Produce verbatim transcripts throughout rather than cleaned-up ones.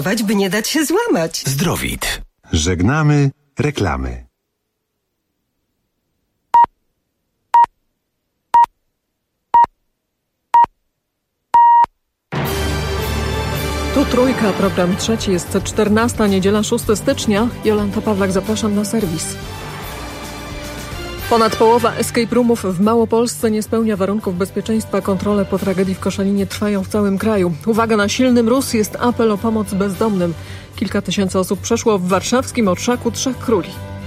by nie dać się złamać. Zdrowit. Żegnamy reklamy. Tu Trójka, program trzeci, jest czternasta, niedziela szóstego stycznia. Jolanta Pawlak, zapraszam na serwis. Ponad połowa escape roomów w Małopolsce nie spełnia warunków bezpieczeństwa. Kontrole po tragedii w Koszalinie trwają w całym kraju. Uwaga, na silny mróz, jest apel o pomoc bezdomnym. Kilka tysięcy osób przeszło w warszawskim Orszaku Trzech Króli.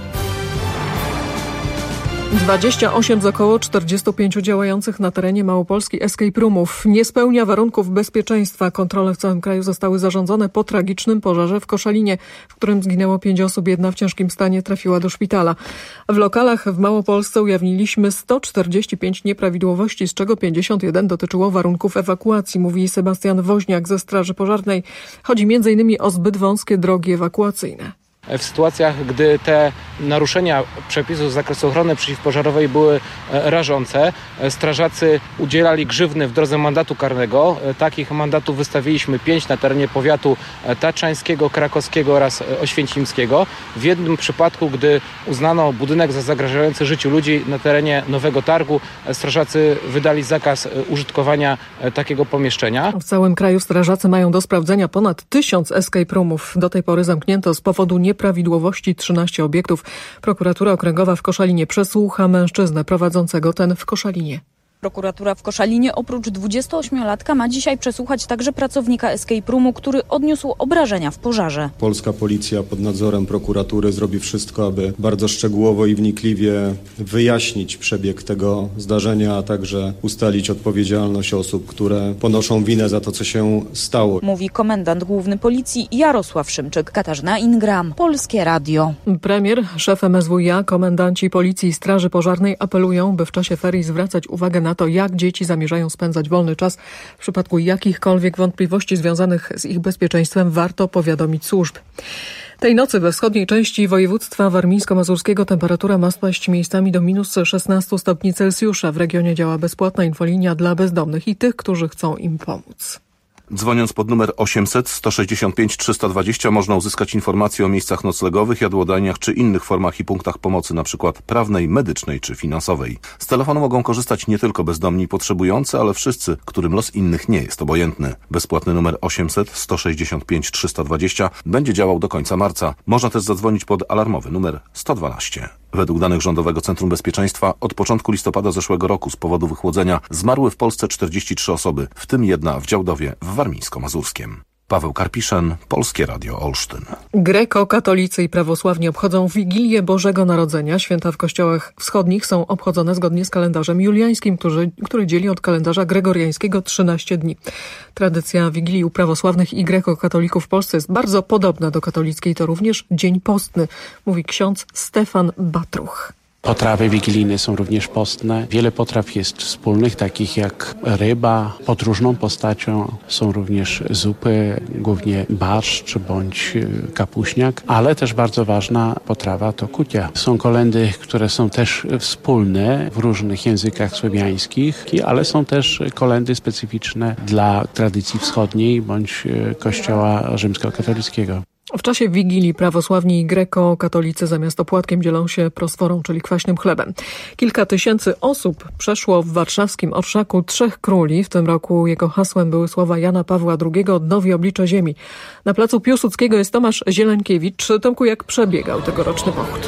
dwadzieścia osiem z około czterdziestu pięciu działających na terenie Małopolski escape roomów nie spełnia warunków bezpieczeństwa. Kontrole w całym kraju zostały zarządzone po tragicznym pożarze w Koszalinie, w którym zginęło pięć osób, jedna w ciężkim stanie trafiła do szpitala. W lokalach w Małopolsce ujawniliśmy sto czterdzieści pięć nieprawidłowości, z czego pięćdziesiąt jeden dotyczyło warunków ewakuacji, mówi Sebastian Woźniak ze Straży Pożarnej. Chodzi między innymi o zbyt wąskie drogi ewakuacyjne. W sytuacjach, gdy te naruszenia przepisów z zakresu ochrony przeciwpożarowej były rażące, strażacy udzielali grzywny w drodze mandatu karnego. Takich mandatów wystawiliśmy pięć na terenie powiatu tatrzańskiego, krakowskiego oraz oświęcimskiego. W jednym przypadku, gdy uznano budynek za zagrażający życiu ludzi na terenie Nowego Targu, strażacy wydali zakaz użytkowania takiego pomieszczenia. W całym kraju strażacy mają do sprawdzenia ponad tysiąc escape roomów. Do tej pory zamknięto z powodu nie Nieprawidłowości trzynaście obiektów. Prokuratura Okręgowa w Koszalinie przesłucha mężczyznę prowadzącego ten w Koszalinie. Prokuratura w Koszalinie oprócz dwudziestoośmiolatka ma dzisiaj przesłuchać także pracownika escape roomu, który odniósł obrażenia w pożarze. Polska policja pod nadzorem prokuratury zrobi wszystko, aby bardzo szczegółowo i wnikliwie wyjaśnić przebieg tego zdarzenia, a także ustalić odpowiedzialność osób, które ponoszą winę za to, co się stało. Mówi komendant główny policji Jarosław Szymczyk. Katarzyna Ingram, Polskie Radio. Premier, szef M S W iA, komendanci Policji i Straży Pożarnej apelują, by w czasie ferii zwracać uwagę na to, jak dzieci zamierzają spędzać wolny czas. W przypadku jakichkolwiek wątpliwości związanych z ich bezpieczeństwem warto powiadomić służb. Tej nocy we wschodniej części województwa warmińsko-mazurskiego temperatura ma spaść miejscami do minus szesnastu stopni Celsjusza. W regionie działa bezpłatna infolinia dla bezdomnych i tych, którzy chcą im pomóc. Dzwoniąc pod numer osiemset sto sześćdziesiąt pięć trzysta dwadzieścia można uzyskać informacje o miejscach noclegowych, jadłodajniach czy innych formach i punktach pomocy, np. prawnej, medycznej czy finansowej. Z telefonu mogą korzystać nie tylko bezdomni i potrzebujący, ale wszyscy, którym los innych nie jest obojętny. Bezpłatny numer osiemset sto sześćdziesiąt pięć trzysta dwadzieścia będzie działał do końca marca. Można też zadzwonić pod alarmowy numer sto dwanaście. Według danych Rządowego Centrum Bezpieczeństwa od początku listopada zeszłego roku z powodu wychłodzenia zmarły w Polsce czterdzieści trzy osoby, w tym jedna w Działdowie w Warmińsko-Mazurskiem. Paweł Karpiszyn, Polskie Radio Olsztyn. Grekokatolicy i prawosławni obchodzą Wigilię Bożego Narodzenia. Święta w kościołach wschodnich są obchodzone zgodnie z kalendarzem juliańskim, który, który dzieli od kalendarza gregoriańskiego trzynaście dni. Tradycja Wigilii u prawosławnych i grekokatolików w Polsce jest bardzo podobna do katolickiej. To również dzień postny, mówi ksiądz Stefan Batruch. Potrawy wigilijne są również postne. Wiele potraw jest wspólnych, takich jak ryba. Podróżną postacią są również zupy, głównie barszcz bądź kapuśniak, ale też bardzo ważna potrawa to kutia. Są kolędy, które są też wspólne w różnych językach słowiańskich, ale są też kolędy specyficzne dla tradycji wschodniej bądź Kościoła rzymskokatolickiego. W czasie Wigilii prawosławni i grekokatolicy zamiast opłatkiem dzielą się prosforą, czyli kwaśnym chlebem. Kilka tysięcy osób przeszło w warszawskim Orszaku Trzech Króli. W tym roku jego hasłem były słowa Jana Pawła drugiego „Odnowi oblicze ziemi”. Na placu Piłsudskiego jest Tomasz Zieleńkiewicz. Tomku, jak przebiegał tegoroczny pochód?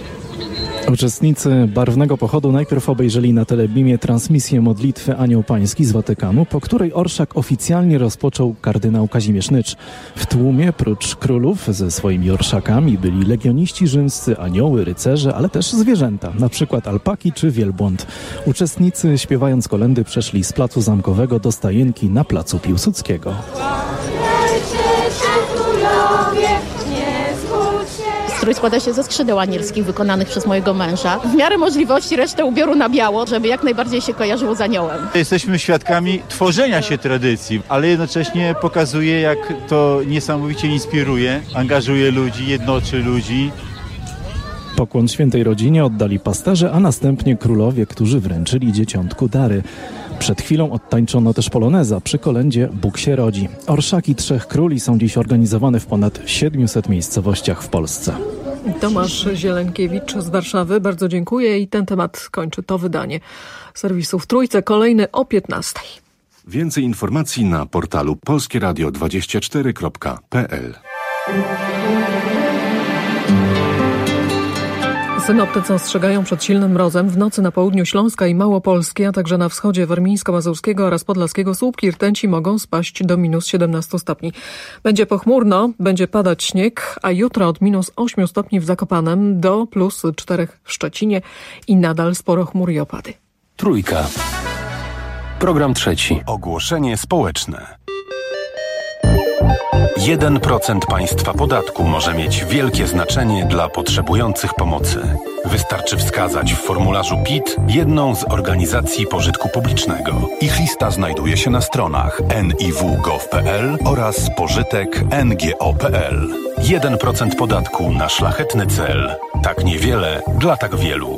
Uczestnicy barwnego pochodu najpierw obejrzeli na telebimie transmisję modlitwy Anioł Pański z Watykanu, po której orszak oficjalnie rozpoczął kardynał Kazimierz Nycz. W tłumie prócz królów ze swoimi orszakami byli legioniści rzymscy, anioły, rycerze, ale też zwierzęta, na przykład alpaki czy wielbłąd. Uczestnicy śpiewając kolędy przeszli z placu Zamkowego do stajenki na placu Piłsudskiego. Strój składa się ze skrzydeł anielskich wykonanych przez mojego męża. W miarę możliwości resztę ubioru na biało, żeby jak najbardziej się kojarzyło z aniołem. Jesteśmy świadkami tworzenia się tradycji, ale jednocześnie pokazuje, jak to niesamowicie inspiruje, angażuje ludzi, jednoczy ludzi. Pokłon świętej rodzinie oddali pasterze, a następnie królowie, którzy wręczyli dzieciątku dary. Przed chwilą odtańczono też poloneza przy kolędzie Bóg się rodzi. Orszaki Trzech Króli są dziś organizowane w ponad siedmiuset miejscowościach w Polsce. Tomasz Zielenkiewicz z Warszawy, bardzo dziękuję i ten temat kończy to wydanie serwisu w Trójce. Kolejny o piętnastej. Więcej informacji na portalu polskie radio dwadzieścia cztery kropka p l. Synoptycy ostrzegają przed silnym mrozem. W nocy na południu Śląska i Małopolski, a także na wschodzie warmińsko-mazurskiego oraz podlaskiego słupki rtęci mogą spaść do minus siedemnaście stopni. Będzie pochmurno, będzie padać śnieg, a jutro od minus osiem stopni w Zakopanem do plus cztery w Szczecinie i nadal sporo chmur i opady. Trójka. Program trzeci. Ogłoszenie społeczne. jeden procent państwa podatku może mieć wielkie znaczenie dla potrzebujących pomocy. Wystarczy wskazać w formularzu P I T jedną z organizacji pożytku publicznego. Ich lista znajduje się na stronach n i w kropka gov kropka p l oraz pożytek kropka n g o kropka p l. jeden procent podatku na szlachetny cel. Tak niewiele dla tak wielu.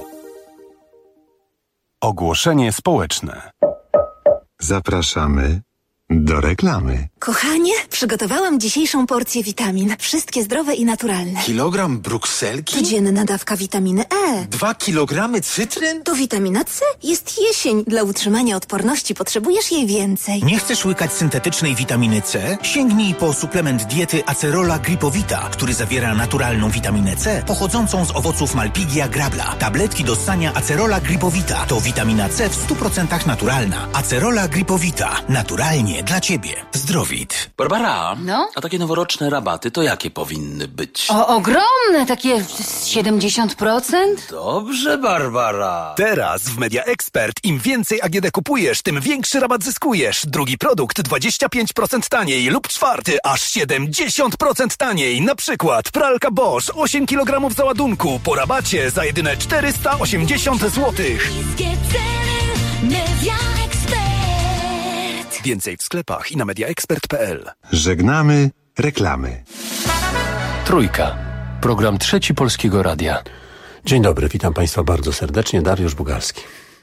Ogłoszenie społeczne. Zapraszamy do reklamy. Kochanie, przygotowałam dzisiejszą porcję witamin. Wszystkie zdrowe i naturalne. Kilogram brukselki? Codzienna dawka witaminy E. Dwa kilogramy cytryn? To witamina C. Jest jesień. Dla utrzymania odporności potrzebujesz jej więcej. Nie chcesz łykać syntetycznej witaminy C? Sięgnij po suplement diety Acerola Gripowita, który zawiera naturalną witaminę C pochodzącą z owoców Malpighia grabla. Tabletki do ssania Acerola Gripowita to witamina C w stu procentach naturalna. Acerola Gripowita. Naturalnie dla Ciebie. Zdrowit. Barbara, no? A takie noworoczne rabaty to jakie powinny być? O, ogromne, takie siedemdziesiąt procent? Dobrze, Barbara. Teraz w Media Expert im więcej A G D kupujesz, tym większy rabat zyskujesz. Drugi produkt dwadzieścia pięć procent taniej lub czwarty aż siedemdziesiąt procent taniej. Na przykład pralka Bosch osiem kilogramów załadunku po rabacie za jedyne czterysta osiemdziesiąt złotych. Media Expert. Więcej w sklepach i na media expert kropka p l. Żegnamy reklamy. Trójka. Program trzeci Polskiego Radia. Dzień dobry, witam Państwa bardzo serdecznie. Dariusz Bugalski.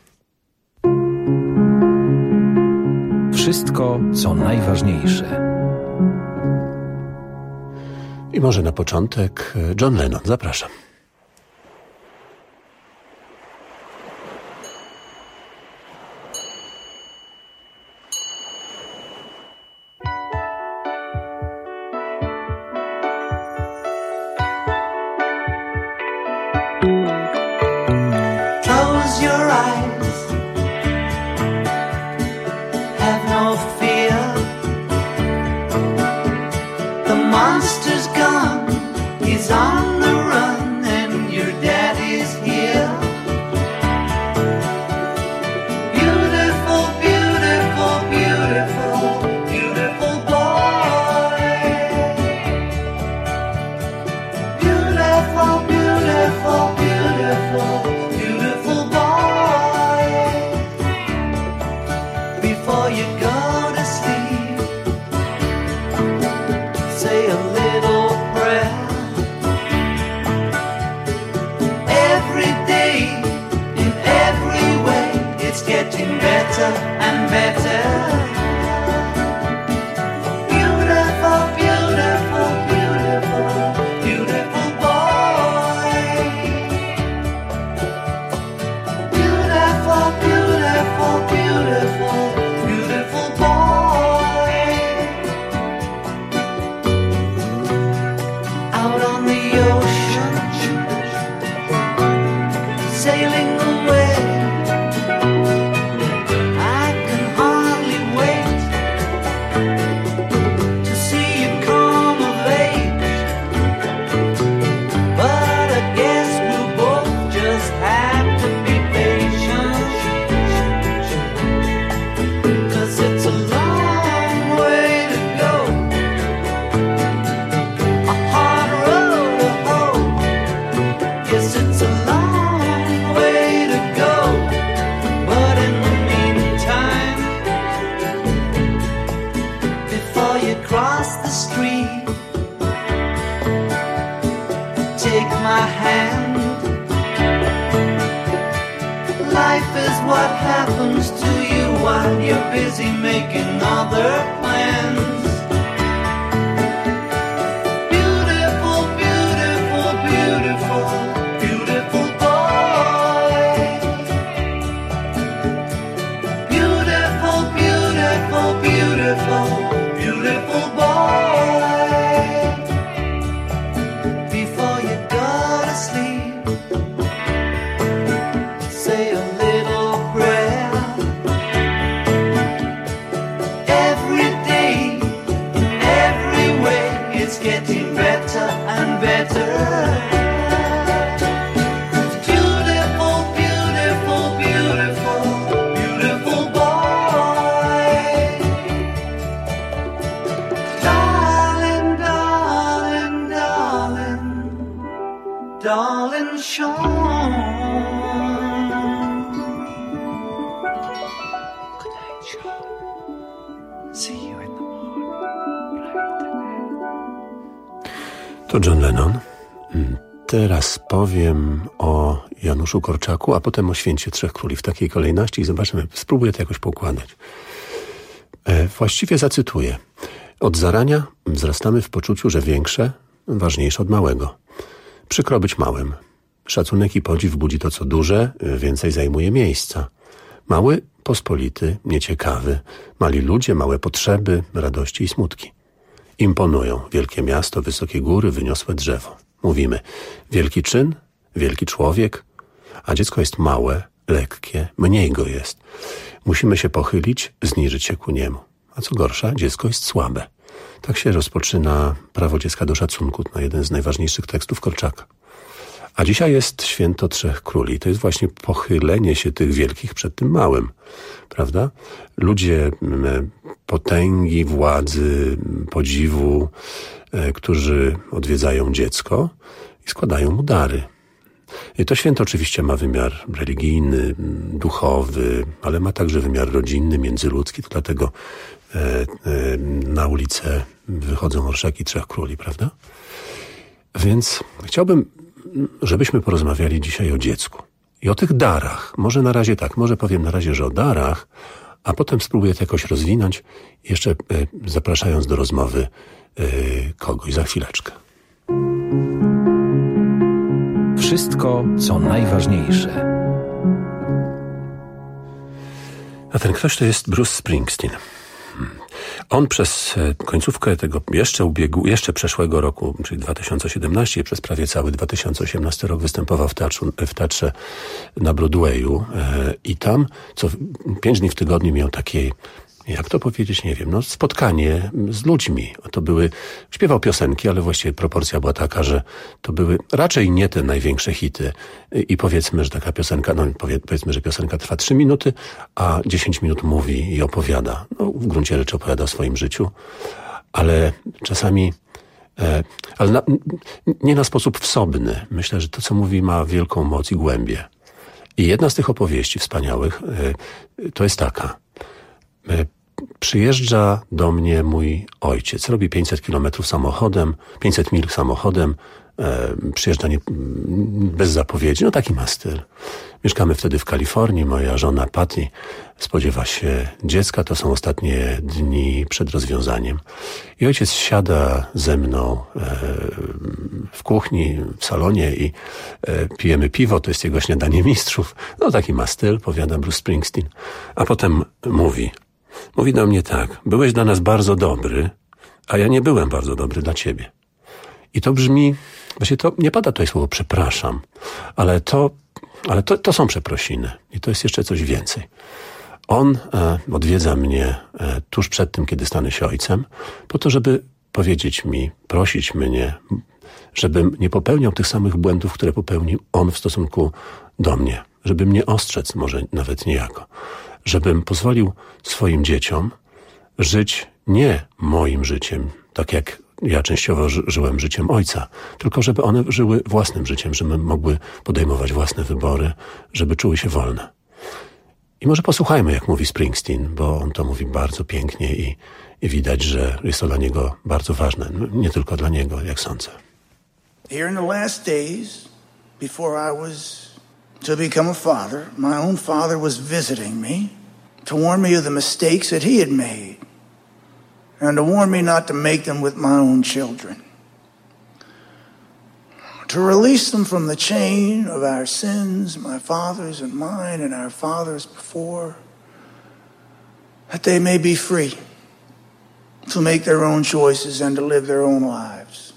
Wszystko, co najważniejsze. I może na początek John Lennon. Zapraszam. Close your eyes, have no fear. The monster's gone, he's on the run, and your daddy's here. Beautiful, beautiful, beautiful, beautiful boy. Beautiful, beautiful, beautiful. Before you go to sleep, say a little prayer. Every day, in every way, it's getting better and better. Beautiful, beautiful, beautiful, beautiful boy. Beautiful, beautiful, beautiful. Sailing away, I can hardly wait to see you come of age. But I guess we'll both just have to be patient, 'cause it's a long way to go, a hard road to hoe. Yes, it's a long cross the street, take my hand. Life is what happens to you while you're busy making other plans. Beautiful, beautiful, beautiful, beautiful boy. Beautiful, beautiful, beautiful, beautiful boy. Before you go to sleep, say a little prayer. Every day, in every way, it's getting better and better. Beautiful, beautiful, beautiful, beautiful boy. Darling, darling, darling, darling Sean. Good night, Sean. See you in the To John Lennon. Teraz powiem o Januszu Korczaku, a potem o Święcie Trzech Króli w takiej kolejności i zobaczymy, spróbuję to jakoś poukładać. E, właściwie zacytuję. Od zarania wzrastamy w poczuciu, że większe, ważniejsze od małego. Przykro być małym. Szacunek i podziw budzi to, co duże, więcej zajmuje miejsca. Mały, pospolity, nieciekawy. Mali ludzie, małe potrzeby, radości i smutki. Imponują wielkie miasto, wysokie góry, wyniosłe drzewo. Mówimy, wielki czyn, wielki człowiek, a dziecko jest małe, lekkie, mniej go jest. Musimy się pochylić, zniżyć się ku niemu. A co gorsza, dziecko jest słabe. Tak się rozpoczyna prawo dziecka do szacunku, na jeden z najważniejszych tekstów Korczaka. A dzisiaj jest Święto Trzech Króli. To jest właśnie pochylenie się tych wielkich przed tym małym, prawda? Ludzie potęgi, władzy, podziwu, którzy odwiedzają dziecko i składają mu dary. I to święto oczywiście ma wymiar religijny, duchowy, ale ma także wymiar rodzinny, międzyludzki. To dlatego e, e, na ulicę wychodzą orszaki Trzech Króli, prawda? Więc chciałbym, żebyśmy porozmawiali dzisiaj o dziecku i o tych darach. Może na razie tak, może powiem na razie, że o darach, a potem spróbuję to jakoś rozwinąć, jeszcze e, zapraszając do rozmowy e, kogoś za chwileczkę. Wszystko, co najważniejsze. A ten ktoś to jest Bruce Springsteen. On przez końcówkę tego jeszcze ubiegu, jeszcze przeszłego roku, czyli dwa tysiące siedemnasty, przez prawie cały dwa tysiące osiemnasty rok występował w teatrze, w teatrze na Broadwayu i tam co pięć dni w tygodniu miał takie, jak to powiedzieć, nie wiem, no spotkanie z ludźmi. To były, śpiewał piosenki, ale właściwie proporcja była taka, że to były raczej nie te największe hity. I powiedzmy, że taka piosenka, no powiedzmy, że piosenka trwa trzy minuty, a dziesięć minut mówi i opowiada. No w gruncie rzeczy opowiada o swoim życiu, ale czasami, e, ale na, nie na sposób wsobny. Myślę, że to, co mówi, ma wielką moc i głębię. I jedna z tych opowieści wspaniałych e, to jest taka. Przyjeżdża do mnie mój ojciec, robi pięćset kilometrów samochodem, pięćset mil samochodem, e, przyjeżdża nie, bez zapowiedzi, no taki ma styl. Mieszkamy wtedy w Kalifornii, moja żona Patty spodziewa się dziecka, to są ostatnie dni przed rozwiązaniem. I ojciec siada ze mną e, w kuchni, w salonie i e, pijemy piwo, to jest jego śniadanie mistrzów. No taki ma styl, powiada Bruce Springsteen. A potem mówi, mówi do mnie tak, byłeś dla nas bardzo dobry, a ja nie byłem bardzo dobry dla ciebie. I to brzmi, właśnie to nie pada tutaj słowo przepraszam, ale to Ale to, to są przeprosiny i to jest jeszcze coś więcej. On e, odwiedza mnie e, tuż przed tym, kiedy stanę się ojcem, po to, żeby powiedzieć mi, prosić mnie, żebym nie popełniał tych samych błędów, które popełnił on w stosunku do mnie. Żeby mnie ostrzec, może nawet niejako. Żebym pozwolił swoim dzieciom żyć nie moim życiem, tak jak ja częściowo ży- żyłem życiem ojca, tylko żeby one żyły własnym życiem, żeby mogły podejmować własne wybory, żeby czuły się wolne. I może posłuchajmy, jak mówi Springsteen, bo on to mówi bardzo pięknie i, i widać, że jest to dla niego bardzo ważne. Nie tylko dla niego, jak sądzę. Here in the last days, before I was to become a father, my own father was visiting me. to warn me of the mistakes that he had made, and to warn me not to make them with my own children. To release them from the chain of our sins, my father's and mine and our fathers before, that they may be free to make their own choices and to live their own lives.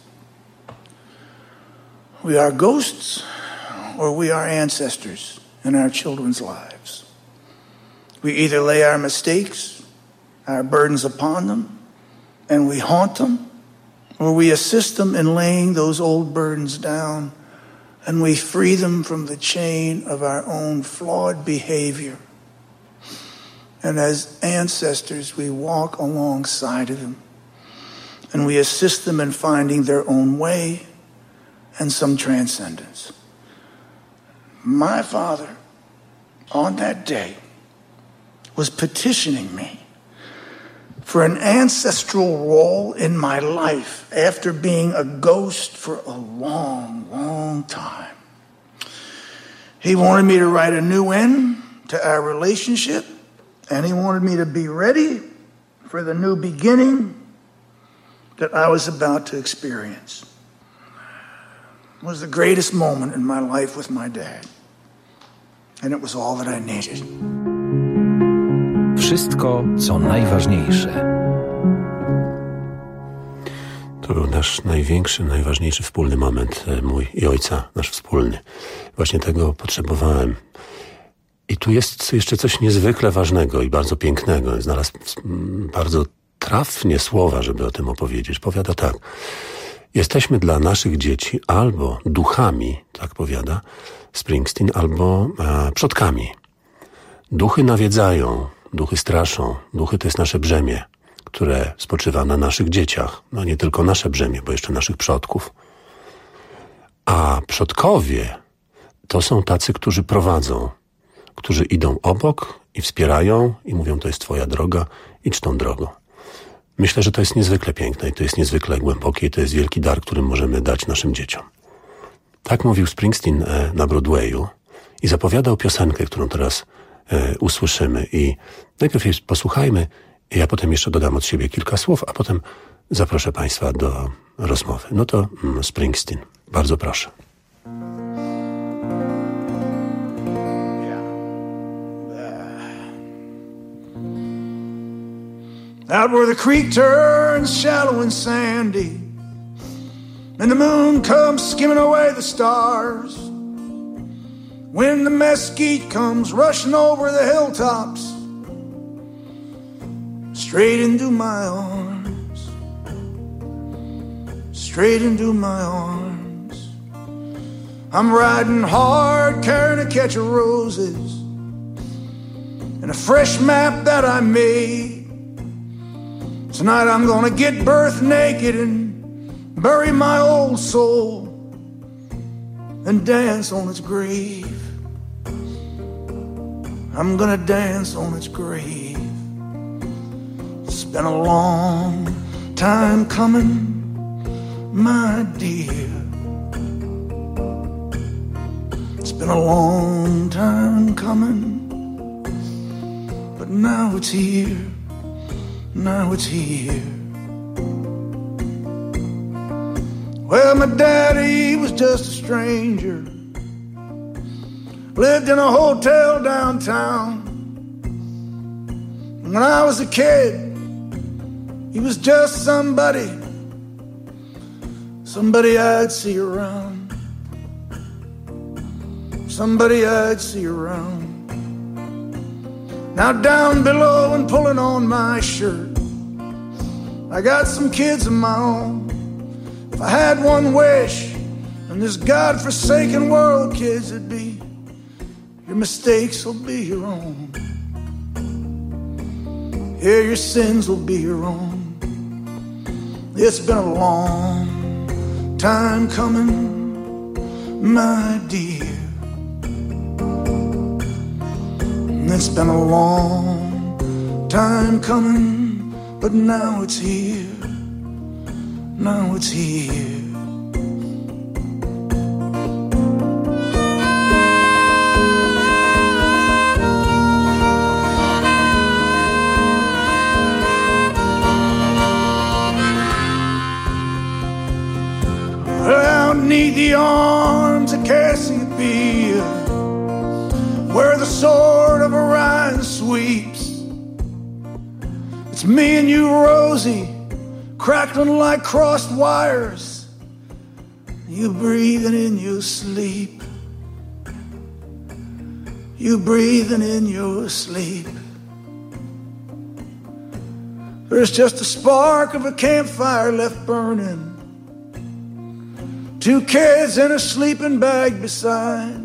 We are ghosts, or we are ancestors in our children's lives. We either lay our mistakes, our burdens upon them, and we haunt them, or we assist them in laying those old burdens down, and we free them from the chain of our own flawed behavior. And as ancestors, we walk alongside of them, and we assist them in finding their own way and some transcendence. My father, on that day, was petitioning me for an ancestral role in my life after being a ghost for a long, long time. He wanted me to write a new end to our relationship, and he wanted me to be ready for the new beginning that I was about to experience. It was the greatest moment in my life with my dad, and it was all that I needed. Wszystko, co najważniejsze. To był nasz największy, najważniejszy wspólny moment, mój i ojca, nasz wspólny. Właśnie tego potrzebowałem. I tu jest jeszcze coś niezwykle ważnego i bardzo pięknego. Znalazł bardzo trafnie słowa, żeby o tym opowiedzieć. Powiada tak: jesteśmy dla naszych dzieci albo duchami, tak powiada Springsteen, albo e, przodkami. Duchy nawiedzają, duchy straszą, duchy to jest nasze brzemię, które spoczywa na naszych dzieciach. No nie tylko nasze brzemię, bo jeszcze naszych przodków. A przodkowie to są tacy, którzy prowadzą, którzy idą obok i wspierają i mówią: to jest twoja droga, idź tą drogą. Myślę, że to jest niezwykle piękne i to jest niezwykle głębokie i to jest wielki dar, który możemy dać naszym dzieciom. Tak mówił Springsteen na Broadwayu i zapowiadał piosenkę, którą teraz e, usłyszymy. I najpierw jej posłuchajmy, i ja potem jeszcze dodam od siebie kilka słów, a potem zaproszę Państwa do rozmowy. No to mm, Springsteen, bardzo proszę. Out where the creek turns shallow and sandy, and the moon comes skimming away the stars, when the mesquite comes rushing over the hilltops, straight into my arms, straight into my arms. I'm riding hard, carrying a catch of roses, and a fresh map that I made. Tonight I'm gonna get birth naked and bury my old soul and dance on its grave. I'm gonna dance on its grave. It's been a long time coming, my dear. It's been a long time coming, but now it's here. Now it's here. Well, my daddy was just a stranger, lived in a hotel downtown. When I was a kid, he was just somebody, somebody I'd see around, somebody I'd see around. Now down below and pulling on my shirt, I got some kids of my own. If I had one wish in this God-forsaken world, kids, it'd be your mistakes will be your own. Yeah, your sins will be your own. It's been a long time coming, my dear. It's been a long time coming, but now it's here, now it's here. Down neath the arms of Cassiopeia, where the sword of Orion sweeps, it's me and you, Rosie, crackling like crossed wires, you breathing in your sleep, you breathing in your sleep. There's just a spark of a campfire left burning, two kids in a sleeping bag beside.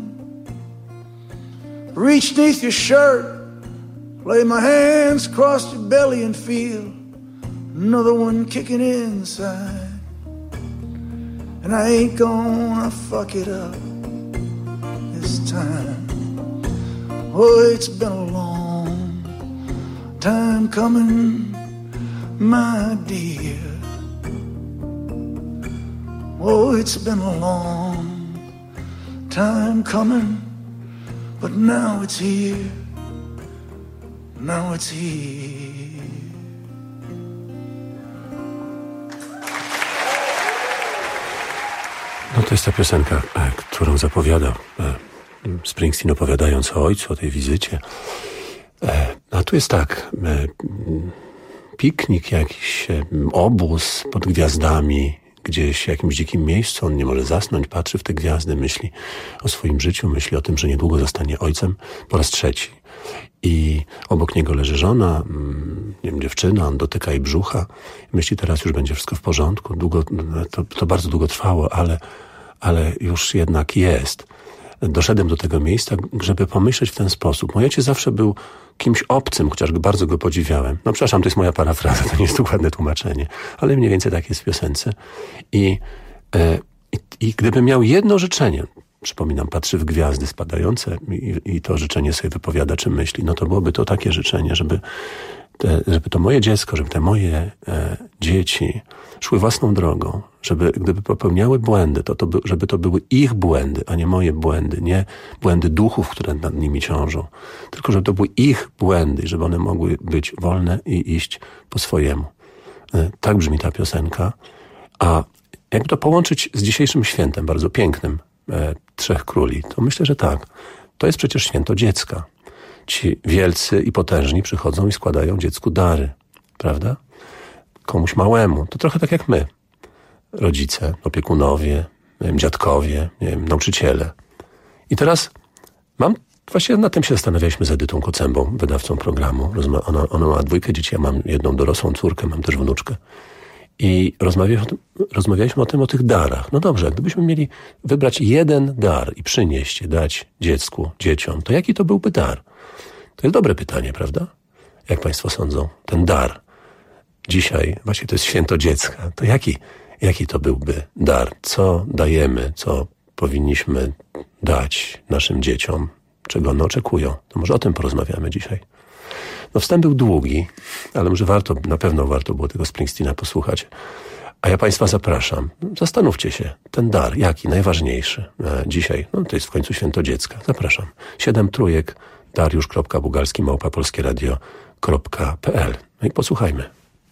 Reach neath your shirt, lay my hands across your belly and feel another one kicking inside. And I ain't gonna fuck it up this time. Oh, it's been a long time coming, my dear. Oh, it's been a long time coming, but now it's here, now it's here. No to jest ta piosenka, e, którą zapowiada e, Springsteen, opowiadając o ojcu, o tej wizycie. E, a tu jest tak, e, piknik jakiś, e, obóz pod gwiazdami, gdzieś w jakimś dzikim miejscu, on nie może zasnąć, patrzy w te gwiazdy, myśli o swoim życiu, myśli o tym, że niedługo zostanie ojcem po raz trzeci. I obok niego leży żona, nie wiem, dziewczyna, on dotyka jej brzucha, myśli, teraz już będzie wszystko w porządku. Długo, to, to bardzo długo trwało, ale, ale już jednak jest. Doszedłem do tego miejsca, żeby pomyśleć w ten sposób. Mój ojciec zawsze był kimś obcym, chociaż bardzo go podziwiałem. No przepraszam, to jest moja parafraza, to nie jest dokładne tłumaczenie, ale mniej więcej tak jest w piosence. I, e, i, i gdybym miał jedno życzenie, przypominam, patrzy w gwiazdy spadające i, i to życzenie sobie wypowiada, czy myśli, no to byłoby to takie życzenie, żeby, te, żeby to moje dziecko, żeby te moje e, dzieci szły własną drogą, żeby gdyby popełniały błędy, to, to by, żeby to były ich błędy, a nie moje błędy, nie błędy duchów, które nad nimi ciążą, tylko żeby to były ich błędy, żeby one mogły być wolne i iść po swojemu. E, tak brzmi ta piosenka. A jakby to połączyć z dzisiejszym świętem, bardzo pięknym, e, Trzech Króli, to myślę, że tak. To jest przecież święto dziecka. Ci wielcy i potężni przychodzą i składają dziecku dary, prawda? Komuś małemu. To trochę tak jak my. Rodzice, opiekunowie, nie wiem, dziadkowie, nie wiem, nauczyciele. I teraz mam, właśnie nad tym się zastanawialiśmy z Edytą Kocębą, wydawcą programu. Rozma- ona, ona ma dwójkę dzieci, ja mam jedną dorosłą córkę, mam też wnuczkę. I rozmawialiśmy o tym, rozmawialiśmy o tym, o tych darach. No dobrze, gdybyśmy mieli wybrać jeden dar i przynieść, dać dziecku, dzieciom, to jaki to byłby dar? To jest dobre pytanie, prawda? Jak państwo sądzą? Ten dar. Dzisiaj właśnie to jest święto dziecka. To jaki, jaki to byłby dar? Co dajemy, co powinniśmy dać naszym dzieciom? Czego one oczekują? To może o tym porozmawiamy dzisiaj. No wstęp był długi, ale może warto, na pewno warto było tego Springsteena posłuchać. A ja państwa zapraszam. Zastanówcie się. Ten dar, jaki, najważniejszy e, dzisiaj. No to jest w końcu święto dziecka. Zapraszam. Siedem trójek, dariusz kropka bugalski małpa polskie radio kropka p l. No i posłuchajmy.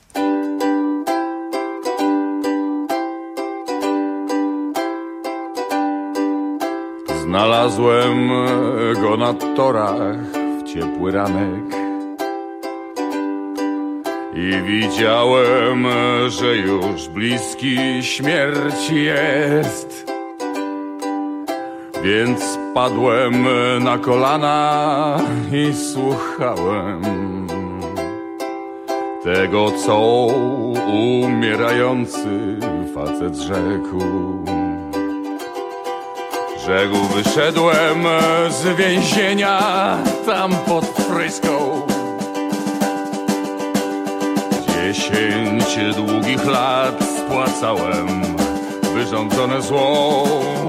Znalazłem go na torach w ciepły ranek i widziałem, że już bliski śmierci jest. Więc padłem na kolana i słuchałem tego, co umierający facet rzekł. Rzekł, wyszedłem z więzienia tam pod Fryską. Dziesięć długich lat spłacałem wyrządzone zło.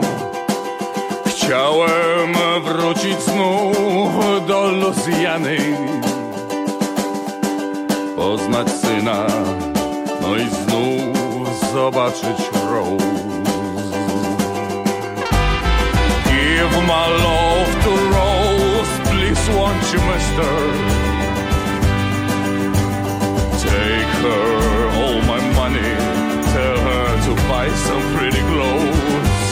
Chciałem wrócić znów do Luzjany, poznać syna, no i znów zobaczyć Rose. Give my love to Rose, please won't you, mister? Take her all my money, tell her to buy some pretty clothes.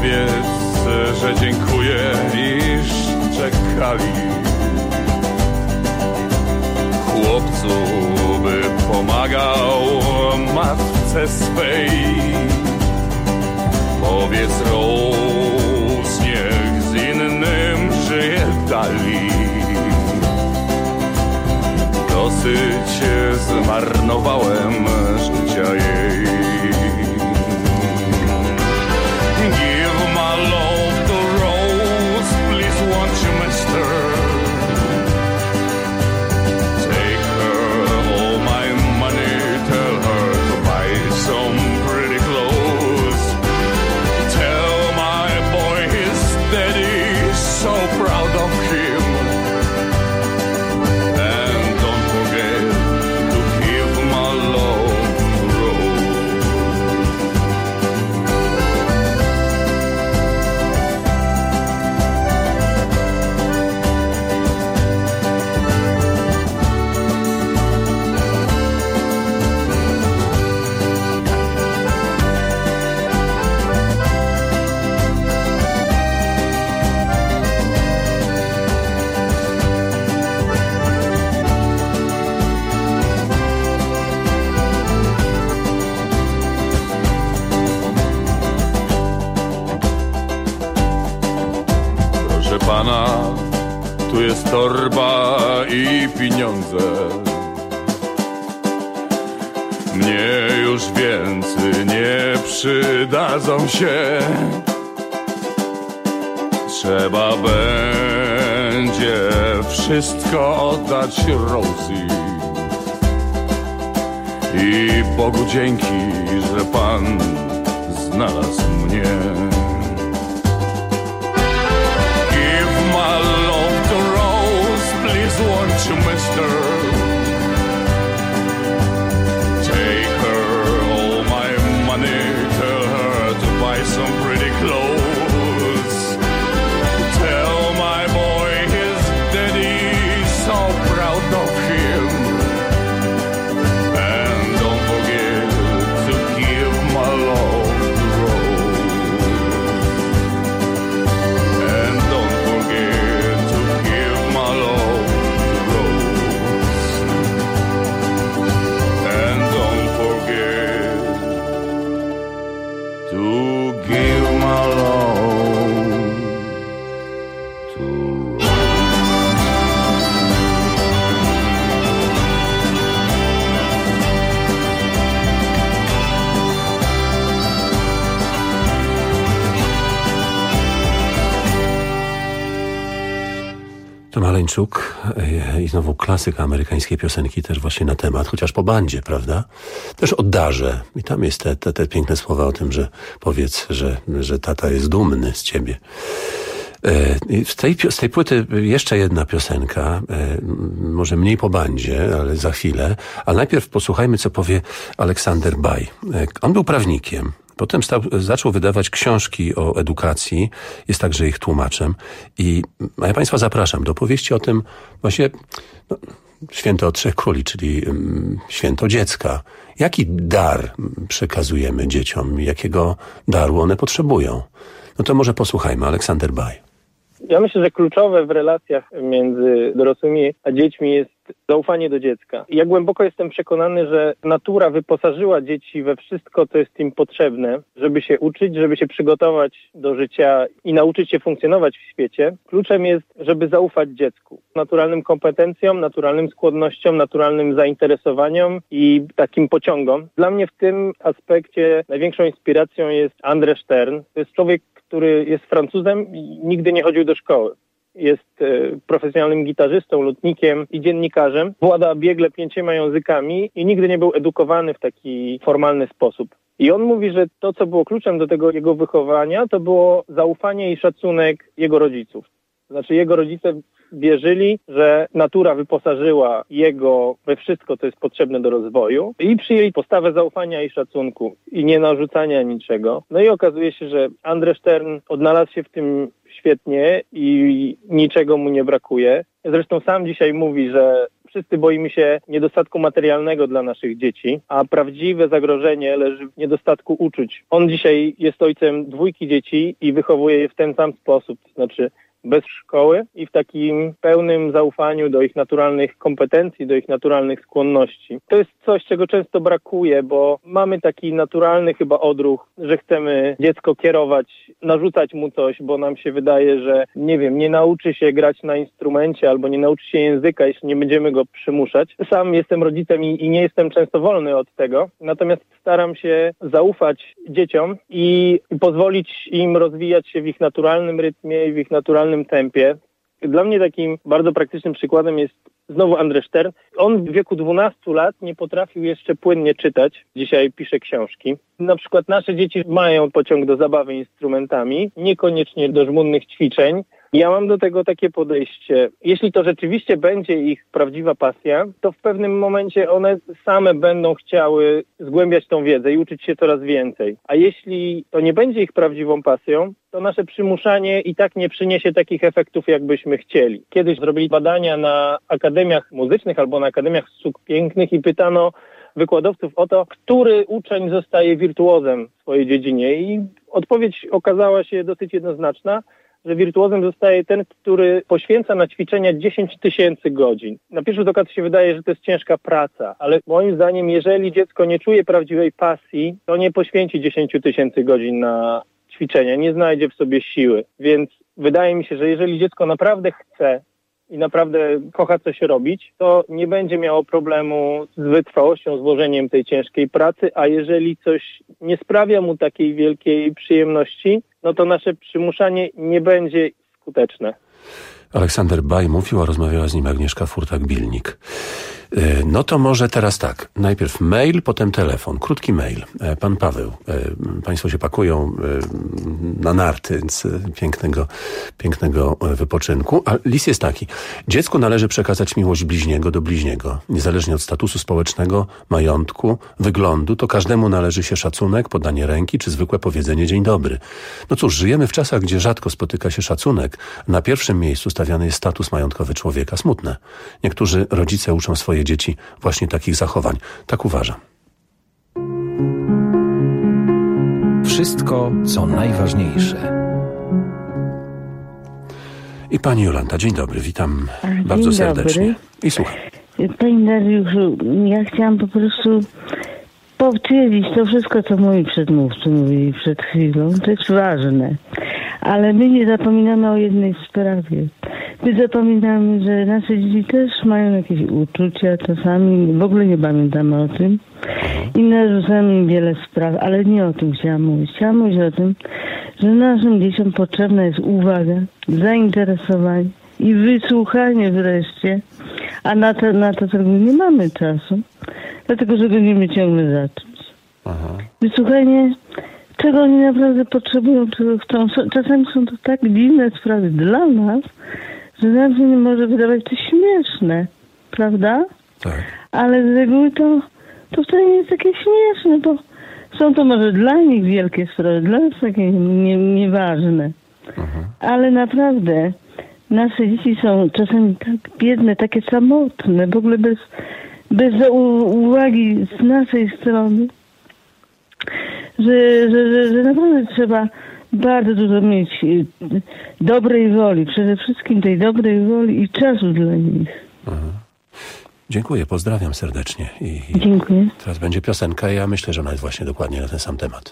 Powiedz, że dziękuję, iż czekali chłopcu, by pomagał matce swej. Powiedz Rose, niech z innym żyje dali. Dosyć zmarnowałem życia jej. Give my love to Rose, please won't you, mister? Take her all my money, tell her to buy some pretty clothes. Tell my boy his daddy is so proud of him. And don't forget to give my love to Rose. Proszę pana, tu jest torba i pieniądze. Mnie już więcej nie przydadzą się. Trzeba będzie wszystko oddać Rosie. I Bogu dzięki, że pan znalazł mnie. Give my love to Rose, please won't you, mister? Take her all my money, tell her to buy some pretty clothes. Tell my boy his daddy's so proud of him. And don't forget to give my love to Rose. And don't forget to give my love to Rose. And don't forget to give my love to Rose. To Maleńczuk e, i znowu klasyka amerykańskiej piosenki, też właśnie na temat, chociaż po bandzie, prawda? Też o darze. I tam jest te, te, te piękne słowa o tym, że powiedz, że, że tata jest dumny z ciebie. E, i z, tej, z tej płyty jeszcze jedna piosenka, e, może mniej po bandzie, ale za chwilę. Ale najpierw posłuchajmy, co powie Aleksander Baj. E, on był prawnikiem. Potem stał, zaczął wydawać książki o edukacji, jest także ich tłumaczem. I a ja Państwa zapraszam do opowieści o tym właśnie no, Święto Trzech Króli, czyli um, Święto Dziecka. Jaki dar przekazujemy dzieciom? Jakiego daru one potrzebują? No to może posłuchajmy. Aleksander Baj. Ja myślę, że kluczowe w relacjach między dorosłymi a dziećmi jest zaufanie do dziecka. Ja głęboko jestem przekonany, że natura wyposażyła dzieci we wszystko, co jest im potrzebne, żeby się uczyć, żeby się przygotować do życia i nauczyć się funkcjonować w świecie. Kluczem jest, żeby zaufać dziecku. Naturalnym kompetencjom, naturalnym skłonnościom, naturalnym zainteresowaniom i takim pociągom. Dla mnie w tym aspekcie największą inspiracją jest André Stern. To jest człowiek, który jest Francuzem i nigdy nie chodził do szkoły. Jest e, profesjonalnym gitarzystą, lutnikiem i dziennikarzem. Włada biegle pięcioma językami i nigdy nie był edukowany w taki formalny sposób. I on mówi, że to, co było kluczem do tego jego wychowania, to było zaufanie i szacunek jego rodziców. Znaczy jego rodzice wierzyli, że natura wyposażyła jego we wszystko, co jest potrzebne do rozwoju i przyjęli postawę zaufania i szacunku i nie narzucania niczego. No i okazuje się, że André Stern odnalazł się w tym świetnie i niczego mu nie brakuje. Zresztą sam dzisiaj mówi, że wszyscy boimy się niedostatku materialnego dla naszych dzieci, a prawdziwe zagrożenie leży w niedostatku uczuć. On dzisiaj jest ojcem dwójki dzieci i wychowuje je w ten sam sposób, to znaczy bez szkoły i w takim pełnym zaufaniu do ich naturalnych kompetencji, do ich naturalnych skłonności. To jest coś, czego często brakuje, bo mamy taki naturalny chyba odruch, że chcemy dziecko kierować, narzucać mu coś, bo nam się wydaje, że nie wiem, nie nauczy się grać na instrumencie albo nie nauczy się języka, jeśli nie będziemy go przymuszać. Sam jestem rodzicem i, i nie jestem często wolny od tego, natomiast staram się zaufać dzieciom i, i pozwolić im rozwijać się w ich naturalnym rytmie i w ich naturalnym tempie. Dla mnie takim bardzo praktycznym przykładem jest znowu Andrzej Stern. On w wieku dwunastu lat nie potrafił jeszcze płynnie czytać. Dzisiaj pisze książki. Na przykład nasze dzieci mają pociąg do zabawy instrumentami, niekoniecznie do żmudnych ćwiczeń. Ja mam do tego takie podejście. Jeśli to rzeczywiście będzie ich prawdziwa pasja, to w pewnym momencie one same będą chciały zgłębiać tą wiedzę i uczyć się coraz więcej. A jeśli to nie będzie ich prawdziwą pasją, to nasze przymuszanie i tak nie przyniesie takich efektów, jakbyśmy chcieli. Kiedyś zrobili badania na akademiach muzycznych albo na akademiach sztuk pięknych i pytano wykładowców o to, który uczeń zostaje wirtuozem w swojej dziedzinie. I odpowiedź okazała się dosyć jednoznaczna, że wirtuozem zostaje ten, który poświęca na ćwiczenia dziesięć tysięcy godzin. Na pierwszy rzut oka się wydaje, że to jest ciężka praca, ale moim zdaniem, jeżeli dziecko nie czuje prawdziwej pasji, to nie poświęci dziesięć tysięcy godzin na ćwiczenia, nie znajdzie w sobie siły. Więc wydaje mi się, że jeżeli dziecko naprawdę chce i naprawdę kocha coś robić, to nie będzie miało problemu z wytrwałością, z włożeniem tej ciężkiej pracy, a jeżeli coś nie sprawia mu takiej wielkiej przyjemności, no to nasze przymuszanie nie będzie skuteczne. Aleksander Baj mówił, a rozmawiała z nim Agnieszka Furtak-Bilnik. No to może teraz tak. Najpierw mail, potem telefon. Krótki mail. Pan Paweł. Państwo się pakują na narty z pięknego, pięknego wypoczynku. A list jest taki. Dziecku należy przekazać miłość bliźniego do bliźniego. Niezależnie od statusu społecznego, majątku, wyglądu, to każdemu należy się szacunek, podanie ręki czy zwykłe powiedzenie dzień dobry. No cóż, żyjemy w czasach, gdzie rzadko spotyka się szacunek. Na pierwszym miejscu stawiany jest status majątkowy człowieka. Smutne. Niektórzy rodzice uczą swoje dzieci właśnie takich zachowań. Tak uważam. Wszystko, co najważniejsze. I pani Jolanta, dzień dobry, witam dzień bardzo serdecznie. Dobry. I słucham. Panie Dariuszu, ja chciałam po prostu potwierdzić to wszystko, co moi przedmówcy mówili przed chwilą. To jest ważne. Ale my nie zapominamy o jednej sprawie. My zapominamy, że nasze dzieci też mają jakieś uczucia, czasami w ogóle nie pamiętamy o tym i narzucamy im wiele spraw, ale nie o tym chciałam mówić. Chciałam mówić o tym, że naszym dzieciom potrzebna jest uwaga, zainteresowanie i wysłuchanie wreszcie, a na to, na to tego nie mamy czasu, dlatego że gonimy ciągle za czymś. Aha. Wysłuchanie, czego oni naprawdę potrzebują, czego chcą. Czasami są to tak dziwne sprawy dla nas, że nam się nie może wydawać to śmieszne, prawda? Tak. Ale z reguły to, to wcale nie jest takie śmieszne, bo są to może dla nich wielkie sprawy, dla nas takie nie, nieważne. Mhm. Ale naprawdę nasze dzieci są czasami tak biedne, takie samotne, w ogóle bez, bez uwagi z naszej strony, że, że, że, że naprawdę trzeba bardzo dużo mieć dobrej woli, przede wszystkim tej dobrej woli i czasu dla nich. Aha. Dziękuję, pozdrawiam serdecznie. I, i Dziękuję. Teraz będzie piosenka i ja myślę, że ona jest właśnie dokładnie na ten sam temat.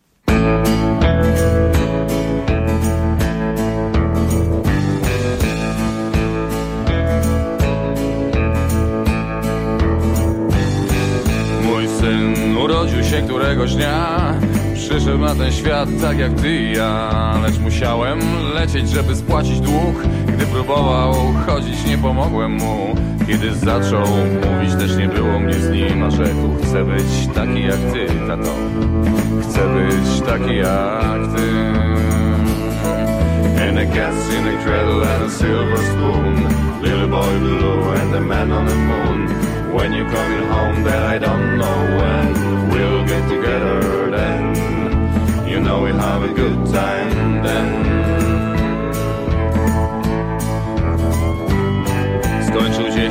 Mój syn urodził się któregoś dnia, przyszedł na ten świat tak jak ty i ja, lecz musiałem lecieć, żeby spłacić dług. Gdy próbował chodzić, nie pomogłem mu. Kiedy zaczął mówić, też nie było mnie z nim, a rzekł: chcę być taki jak ty, tato. Chcę być taki jak ty. And a gas in a cradle and a silver spoon, little boy blue and the man on the moon. When you're coming home, that I don't know when, we'll get together then. You know we have a good time then. Skończył dziesięć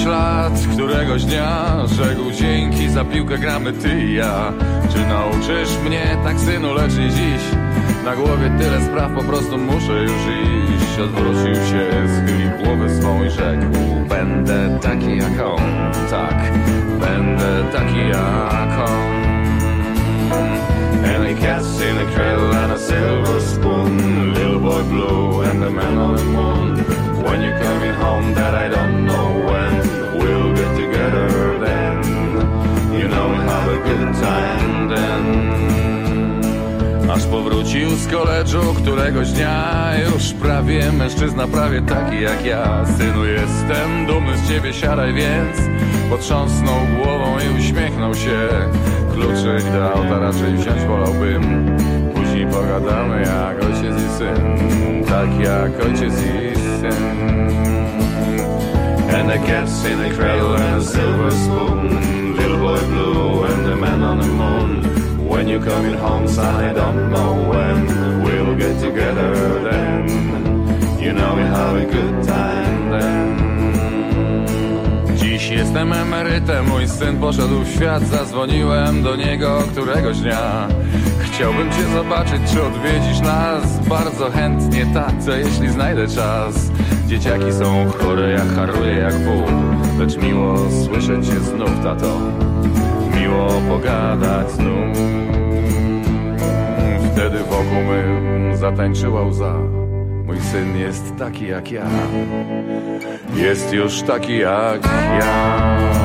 lat, któregoś dnia rzekł dzięki za piłkę gramy ty i ja. Czy nauczysz mnie tak, synu, lecz nie dziś? Na głowie tyle spraw, po prostu muszę już iść. Odwrócił się, schylił głowę swą i rzekł: będę taki jak on, tak, będę taki jak on. And a cat's in a cradle and a silver spoon, little boy blue and the man on the moon. When you're coming home, that I don't know when, we'll get together then. You know we'll have a good time then. Aż powrócił z koledżu któregoś dnia, już prawie mężczyzna, prawie taki jak ja. Synu, jestem dumny z ciebie, siadaj więc. Potrząsnął głową i uśmiechnął się. Kluczyk do auta raczej wziąć wolałbym. Później pogadamy jak ojciec i syn, tak jak ojciec i syn. And the cat's in the cradle and a silver spoon, little boy blue and the man on the moon. When you're coming home, son, I don't know when, we'll get together then. You know we have a good time then. Dziś jestem emerytem, mój syn poszedł w świat. Zadzwoniłem do niego któregoś dnia. Chciałbym cię zobaczyć, czy odwiedzisz nas? Bardzo chętnie, tato, jeśli znajdę czas. Dzieciaki są chore, ja haruję jak pół, lecz miło słyszeć cię znów, tato. Miło pogadać znów. Wtedy wokół mym zatańczyła łza. Mój syn jest taki jak ja, jest już taki jak ja.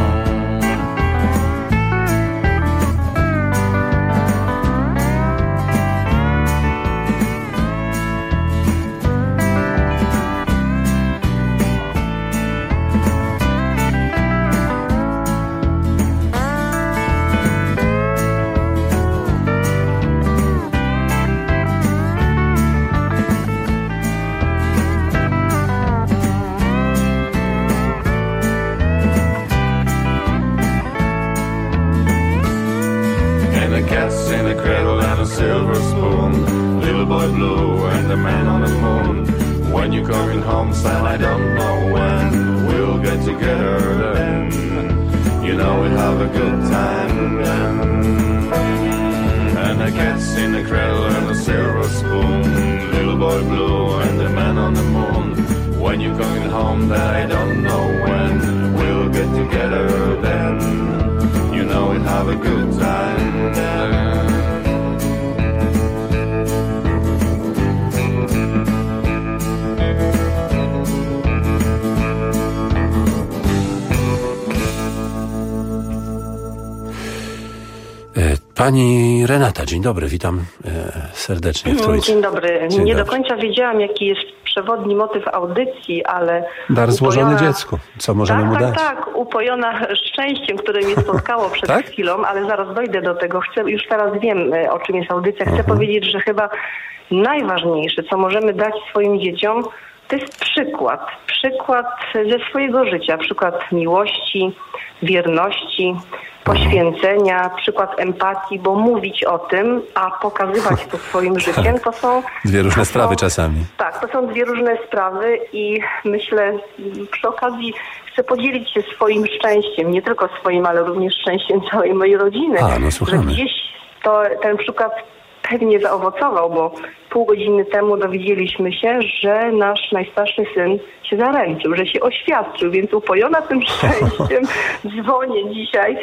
Pani Renata, dzień dobry, witam e, serdecznie w Trójce. Dzień dobry. Dzień Nie dobry. do końca wiedziałam, jaki jest przewodni motyw audycji, ale... Dar złożony upojona... dziecku. Co możemy tak, mu tak, dać? Tak, tak, upojona szczęściem, które mnie spotkało przed tak? chwilą, ale zaraz dojdę do tego. Chcę, już teraz wiem, o czym jest audycja. Chcę Mhm. powiedzieć, że chyba najważniejsze, co możemy dać swoim dzieciom, to jest przykład. Przykład ze swojego życia. Przykład miłości, wierności, poświęcenia, przykład empatii, bo mówić o tym, a pokazywać to swoim życiem, to są... Dwie różne to sprawy są, czasami. Tak, to są dwie różne sprawy i myślę, przy okazji chcę podzielić się swoim szczęściem, nie tylko swoim, ale również szczęściem całej mojej rodziny. A, no słuchamy. Że gdzieś to, ten przykład pewnie zaowocował, bo pół godziny temu dowiedzieliśmy się, że nasz najstarszy syn się zaręczył, że się oświadczył, więc upojona tym szczęściem dzwonię dzisiaj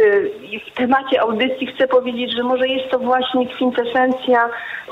i w temacie audycji chcę powiedzieć, że może jest to właśnie kwintesencja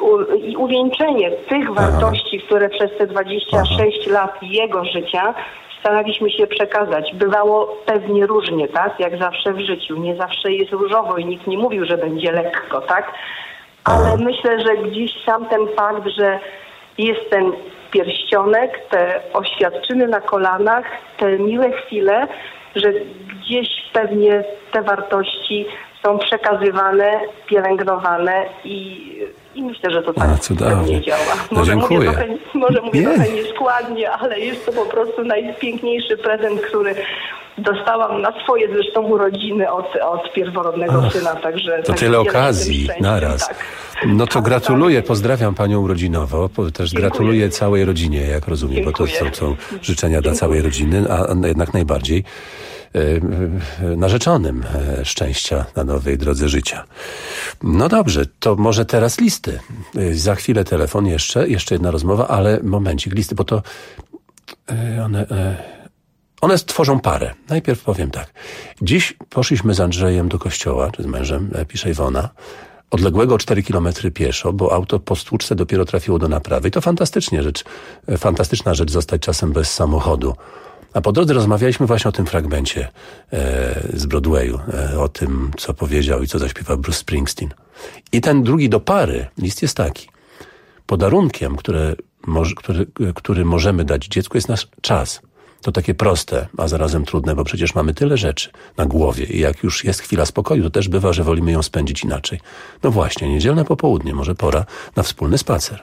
i uwieńczenie tych wartości, które przez te dwadzieścia sześć lat jego życia staraliśmy się przekazać. Bywało pewnie różnie, tak? Jak zawsze w życiu. Nie zawsze jest różowo i nikt nie mówił, że będzie lekko, tak? Ale myślę, że gdzieś sam ten fakt, że jest ten pierścionek, te oświadczyny na kolanach, te miłe chwile, że gdzieś pewnie te wartości są przekazywane, pielęgnowane i, i myślę, że to tak nie działa. No, może dziękuję. mówię, trochę, może mówię Nie. trochę nieskładnie, ale jest to po prostu najpiękniejszy prezent, który dostałam na swoje zresztą urodziny od, od pierworodnego Ach, syna. Także To tak tyle wiele okazji tym naraz. Tak. No to gratuluję, pozdrawiam panią urodzinowo, po- też Dziękuję. gratuluję całej rodzinie, jak rozumiem, bo to są, Dziękuję. są życzenia dla całej rodziny, a a jednak najbardziej e, e, narzeczonym e, szczęścia na nowej drodze życia. No dobrze, to może teraz listy. E, Za chwilę telefon jeszcze, jeszcze jedna rozmowa, ale momencik, listy, bo to e, one... E, One tworzą parę. Najpierw powiem tak. Dziś poszliśmy z Andrzejem do kościoła, czy z mężem, e, pisze Iwona, odległego o cztery kilometry pieszo, bo auto po stłuczce dopiero trafiło do naprawy. I to fantastycznie rzecz, e, fantastyczna rzecz zostać czasem bez samochodu. A po drodze rozmawialiśmy właśnie o tym fragmencie e, z Broadwayu, e, o tym, co powiedział i co zaśpiewał Bruce Springsteen. I ten drugi do pary list jest taki. Podarunkiem, które, może, który, który możemy dać dziecku, jest nasz czas. To takie proste, a zarazem trudne, bo przecież mamy tyle rzeczy na głowie i jak już jest chwila spokoju, to też bywa, że wolimy ją spędzić inaczej. No właśnie, niedzielne popołudnie, może pora na wspólny spacer.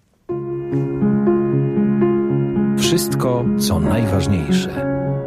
Wszystko, co najważniejsze.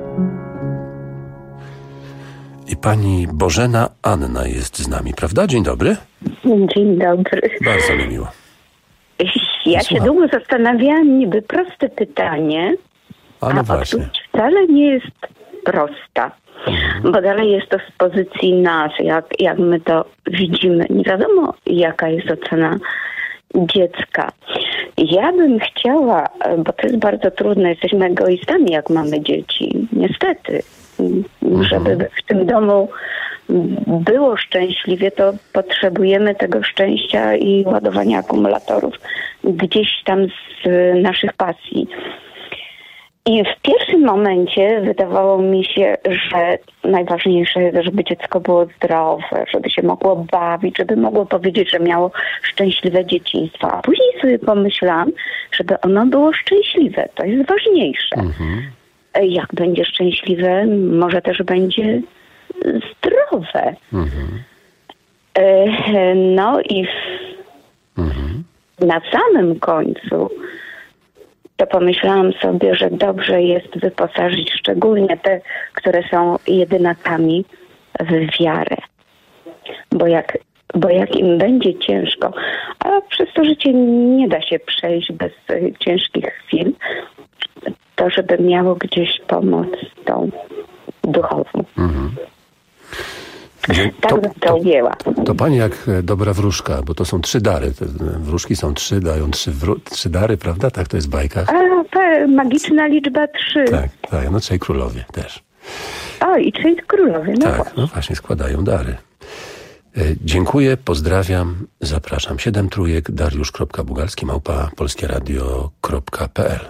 I pani Bożena Anna jest z nami, prawda? Dzień dobry. Dzień dobry. Bardzo mi miło. Ja się długo zastanawiałam, niby proste pytanie, A no a właśnie. odpowiedź wcale nie jest prosta, bo dalej jest to z pozycji nas, jak, jak my to widzimy. Nie wiadomo, jaka jest ocena dziecka. Ja bym chciała, bo to jest bardzo trudne, jesteśmy egoistami, jak mamy dzieci, niestety. Żeby w tym domu było szczęśliwie, to potrzebujemy tego szczęścia i ładowania akumulatorów gdzieś tam z naszych pasji. I w pierwszym momencie wydawało mi się, że najważniejsze jest, żeby dziecko było zdrowe, żeby się mogło bawić, żeby mogło powiedzieć, że miało szczęśliwe dzieciństwo. A później sobie pomyślałam, żeby ono było szczęśliwe. To jest ważniejsze. Mhm. Jak będzie szczęśliwe, może też będzie zdrowe. Mhm. E, No i w, Mhm. na samym końcu to pomyślałam sobie, że dobrze jest wyposażyć szczególnie te, które są jedynakami, w wiarę. Bo jak, bo jak im będzie ciężko, a przez to życie nie da się przejść bez y, ciężkich chwil, to żeby miało gdzieś pomoc tą duchową. Mhm. Dzie- Tak to, bym to ujęła. to pani jak e, dobra wróżka, bo to są trzy dary. Te, e, wróżki są trzy, dają trzy, wró- trzy dary, prawda? Tak to jest w bajkach. A, ta magiczna liczba trzy. Tak, tak, no trzej królowie też. O, i trzej królowie. No Tak, właśnie. no właśnie, składają dary. E, dziękuję, pozdrawiam, zapraszam. Siedem trójek, dariusz.bugalski, małpa polskieradio kropka pe el.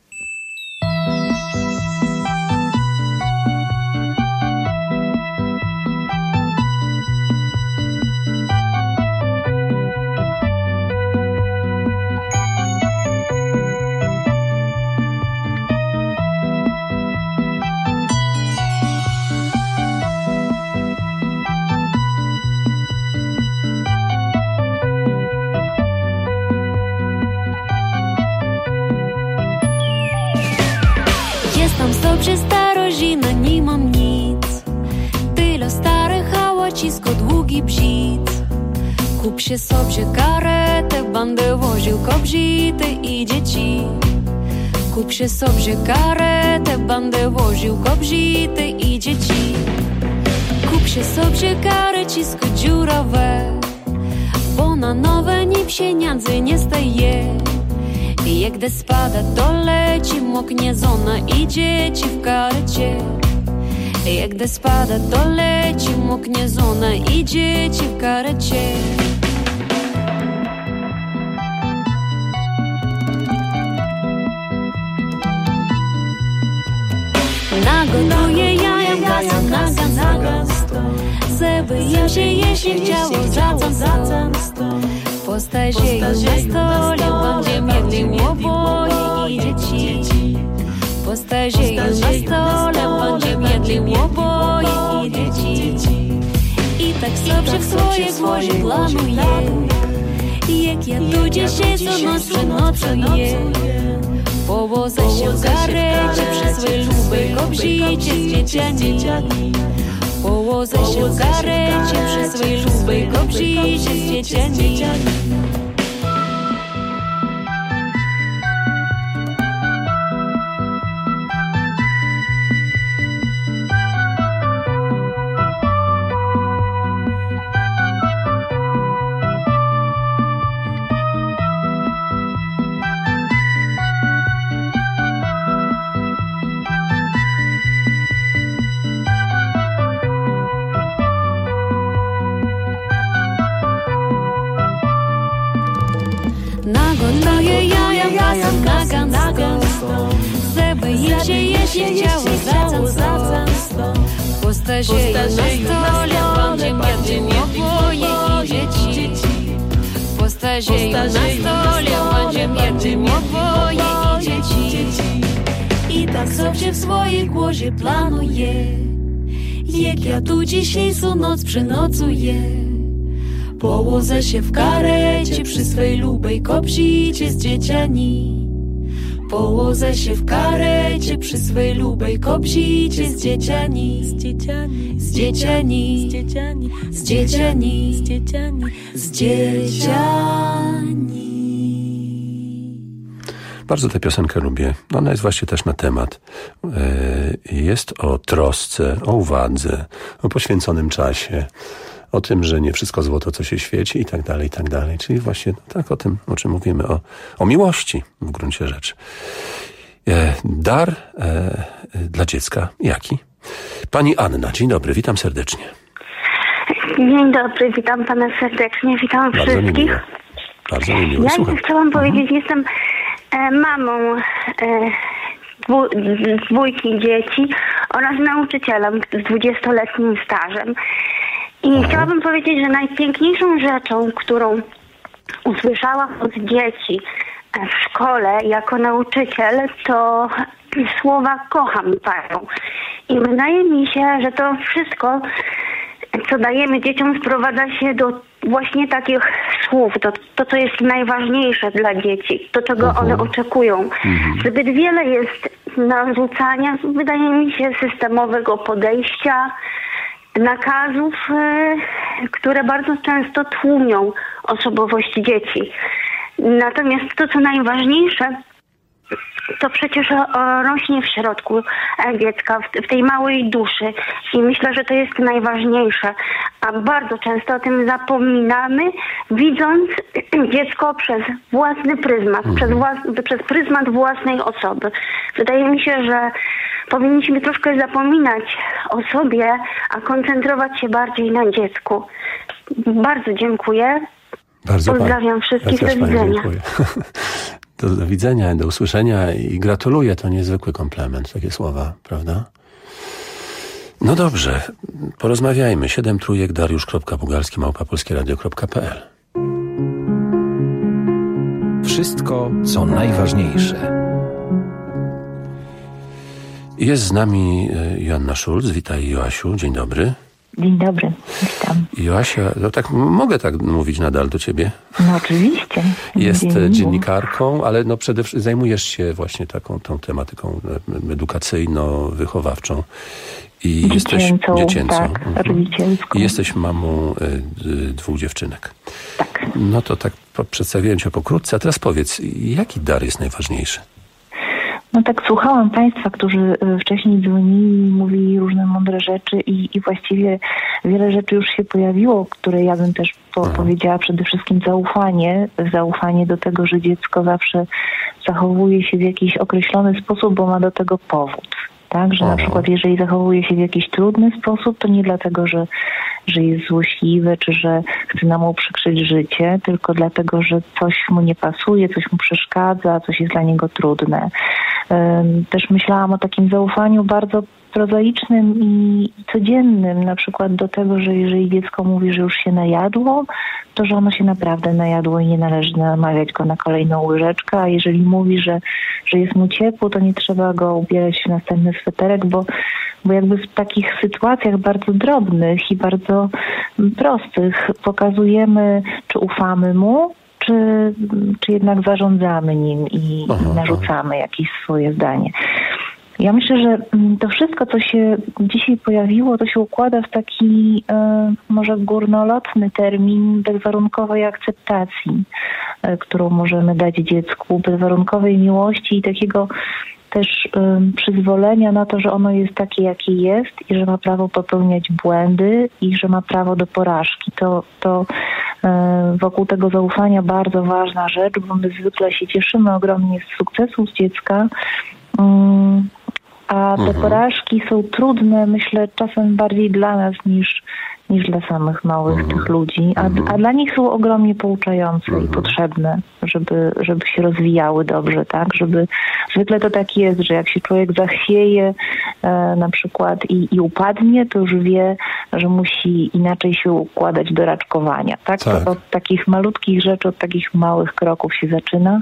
Jestem sobie starożytna, nie mam nic. Tyle starych, a łacisko długi brzid. Kup się sobie karetę, będę woził kobiety i dzieci. Kup się sobie karetę, będę woził kobiety i dzieci. Kup się sobie karecisko dziurawe, bo na nowe nim pieniędzy nie staje. I gdy spada, to leci, moknie żona i dzieci w karecie. I gdy spada, to leci, moknie żona i dzieci w karecie. Nagotuję jajem gazem na gęsto, żeby im się jeśli chciało za co. Postarzieją na stole, będziemy jedli oboje i dzieci. Postarzieją na stole, będziemy jedli oboje i dzieci. I tak sobie w swojej głowie planuję, jak ja tu dzisiaj co noc przenocuję. Powodzę się w karecie przy swej lubej kobrzycie z dzieciami. Powodzę się w karecie przy swej lubej kobrzycie z dzieciami. Nagotuję jaja wasem na gęsto, żeby im się jeść chciało za często. Postarzeję na stole, będzie nie oboje i dzieci. Postarzeję na stole, będzie nie oboje i dzieci. I tak sobie w swojej głowie planuję, jak ja tu dzisiejszą noc przenocuję. Położę się w karecie przy swej lubej kobrzycie z dzieciami. Położę się w karecie przy swej lubej kobrzycie z dzieciami. Z dzieciami, z dzieciami, z dzieciami, z dzieciami, z dzieciami, z dzieciami. Bardzo tę piosenkę lubię. Ona jest właśnie też na temat. Jest o trosce, o uwadze, o poświęconym czasie, o tym, że nie wszystko złoto, co się świeci i tak dalej, i tak dalej. Czyli właśnie tak o tym, o czym mówimy, o, o miłości w gruncie rzeczy. E, dar e, dla dziecka jaki? Pani Anna, dzień dobry, witam serdecznie. Dzień dobry, witam pana serdecznie, witam Bardzo wszystkich. Mi miło. Bardzo mi miło. Ja Słucham. chciałam powiedzieć, mhm. jestem e, mamą e, dwu, dwójki dzieci oraz nauczycielem z dwudziestoletnim stażem. I Aha. chciałabym powiedzieć, że najpiękniejszą rzeczą, którą usłyszałam od dzieci w szkole jako nauczyciel, to słowa kocham panią. I wydaje mi się, że to wszystko, co dajemy dzieciom, sprowadza się do właśnie takich słów, to, to co jest najważniejsze dla dzieci, to czego Aha. one oczekują. Mhm. Zbyt wiele jest narzucania, wydaje mi się, systemowego podejścia, nakazów, które bardzo często tłumią osobowość dzieci. Natomiast to, co najważniejsze, to przecież rośnie w środku dziecka, w tej małej duszy. I myślę, że to jest najważniejsze. A bardzo często o tym zapominamy, widząc dziecko przez własny pryzmat, mhm. przez, włas- przez pryzmat własnej osoby. Wydaje mi się, że powinniśmy troszkę zapominać o sobie, a koncentrować się bardziej na dziecku. Bardzo dziękuję. Bardzo Pozdrawiam pan, wszystkich. Ja do widzenia. Do, do widzenia, do usłyszenia i gratuluję. To niezwykły komplement, takie słowa, prawda? No dobrze, porozmawiajmy. Siedem trójek dariusz kropka bugalski małpa polskie radio kropka p l. Wszystko, co najważniejsze. Jest z nami Joanna Szulc. Witaj, Joasiu. Dzień dobry. Dzień dobry, witam. Joasia, no tak, mogę tak mówić nadal do ciebie? No oczywiście. Jest Dzień dziennikarką, ale no przede wszystkim zajmujesz się właśnie taką tą tematyką edukacyjno-wychowawczą. I dziecięcą, jesteś dziecięcą. Tak, rodzicielską. I jesteś mamą y, dwóch dziewczynek. Tak. No to tak przedstawiłem cię pokrótce, a teraz powiedz, jaki dar jest najważniejszy? No tak słuchałam Państwa, którzy wcześniej dzwonili, mówili różne mądre rzeczy i, i właściwie wiele rzeczy już się pojawiło, które ja bym też po, powiedziała przede wszystkim zaufanie. Zaufanie do tego, że dziecko zawsze zachowuje się w jakiś określony sposób, bo ma do tego powód. Tak, że na przykład jeżeli zachowuje się w jakiś trudny sposób, to nie dlatego, że, że jest złośliwe, czy że chce nam uprzykrzyć życie, tylko dlatego, że coś mu nie pasuje, coś mu przeszkadza, coś jest dla niego trudne. Też myślałam o takim zaufaniu bardzo prozaicznym i codziennym, na przykład do tego, że jeżeli dziecko mówi, że już się najadło, to że ono się naprawdę najadło i nie należy namawiać go na kolejną łyżeczkę, a jeżeli mówi, że, że jest mu ciepło, to nie trzeba go ubierać w następny sweterek, bo, bo jakby w takich sytuacjach bardzo drobnych i bardzo prostych pokazujemy, czy ufamy mu, czy, czy jednak zarządzamy nim i, aha, i narzucamy aha. jakieś swoje zdanie. Ja myślę, że to wszystko, co się dzisiaj pojawiło, to się układa w taki e, może górnolotny termin bezwarunkowej akceptacji, e, którą możemy dać dziecku, bezwarunkowej miłości i takiego też e, przyzwolenia na to, że ono jest takie, jakie jest i że ma prawo popełniać błędy i że ma prawo do porażki. To, to e, wokół tego zaufania bardzo ważna rzecz, bo my zwykle się cieszymy ogromnie z sukcesów dziecka, um, a te mhm. porażki są trudne, myślę, czasem bardziej dla nas niż, niż dla samych małych mhm. tych ludzi, a, mhm. a dla nich są ogromnie pouczające mhm. i potrzebne, żeby, żeby się rozwijały dobrze, tak? Żeby zwykle to tak jest, że jak się człowiek zachwieje e, na przykład i, i upadnie, to już wie, że musi inaczej się układać do raczkowania, tak? tak. To od takich malutkich rzeczy, od takich małych kroków się zaczyna.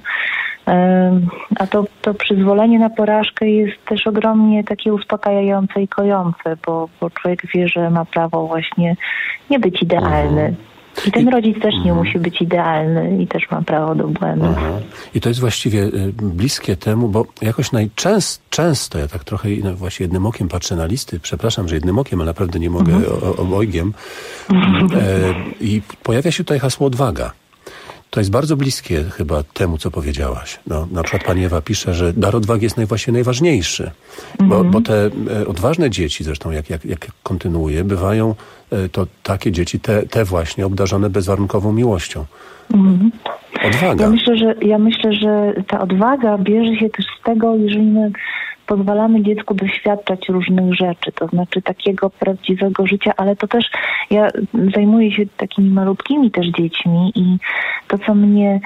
A to, to przyzwolenie na porażkę jest też ogromnie takie uspokajające i kojące, bo, bo człowiek wie, że ma prawo właśnie nie być idealny. I ten rodzic też nie musi być idealny i też ma prawo do błędów. Aha. I to jest właściwie bliskie temu, bo jakoś najczęst, często, ja tak trochę no właśnie jednym okiem patrzę na listy, przepraszam, że jednym okiem, ale naprawdę nie mogę mhm. o, obojgiem. Mhm. E, I pojawia się tutaj hasło odwaga. To jest bardzo bliskie chyba temu, co powiedziałaś. No, na przykład pani Ewa pisze, że dar odwagi jest naj, właśnie najważniejszy. Mm-hmm. Bo, bo te e, odważne dzieci, zresztą jak, jak, jak kontynuuje, bywają e, to takie dzieci, te, te właśnie obdarzone bezwarunkową miłością. Mm-hmm. Odwaga. Ja myślę, że, ja myślę, że ta odwaga bierze się też z tego, jeżeli my pozwalamy dziecku doświadczać różnych rzeczy, to znaczy takiego prawdziwego życia, ale to też ja zajmuję się takimi malutkimi też dziećmi i to, co mnie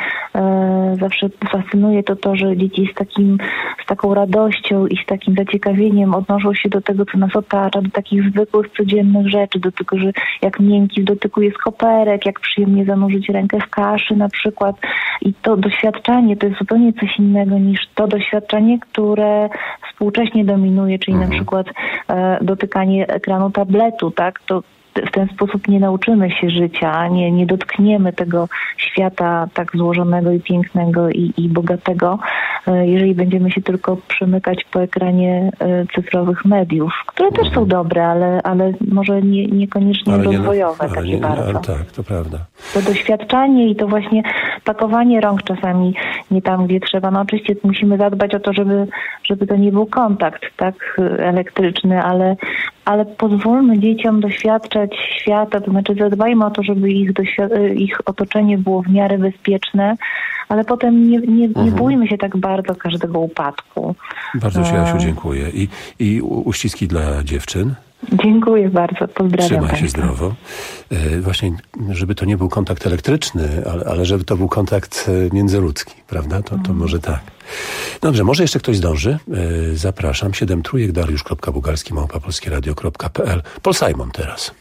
e, zawsze fascynuje, to to, że dzieci z takim, z taką radością i z takim zaciekawieniem odnoszą się do tego, co nas otacza, do takich zwykłych, codziennych rzeczy, do tego, że jak miękki w dotyku jest koperek, jak przyjemnie zanurzyć rękę w kaszy na przykład. I to doświadczanie to jest zupełnie coś innego niż to doświadczenie, które współcześnie dominuje, czyli mhm. na przykład e, dotykanie ekranu tabletu, tak? To w ten sposób nie nauczymy się życia, nie, nie dotkniemy tego świata tak złożonego i pięknego i, i bogatego, jeżeli będziemy się tylko przemykać po ekranie cyfrowych mediów, które też są dobre, ale, ale może nie, niekoniecznie ale rozwojowe nie, takie nie, bardzo. Ale tak, to prawda. To doświadczanie i to właśnie pakowanie rąk czasami nie tam, gdzie trzeba. No oczywiście musimy zadbać o to, żeby, żeby to nie był kontakt tak elektryczny, ale, ale pozwólmy dzieciom doświadczać świata, to znaczy zadbajmy o to, żeby ich, doświ- ich otoczenie było w miarę bezpieczne, ale potem nie, nie, nie mhm. bójmy się tak bardzo każdego upadku. Bardzo Ci, Asiu, dziękuję. I, i uściski dla dziewczyn. Dziękuję bardzo, pozdrawiam. Trzymaj się Państwa. zdrowo. E, właśnie, żeby to nie był kontakt elektryczny, ale, ale żeby to był kontakt międzyludzki, prawda? To, to może tak. Dobrze, może jeszcze ktoś zdąży. E, zapraszam. Siedem trójek, dariusz kropka bugalski małpa polskie radio kropka p l. Paul Simon teraz.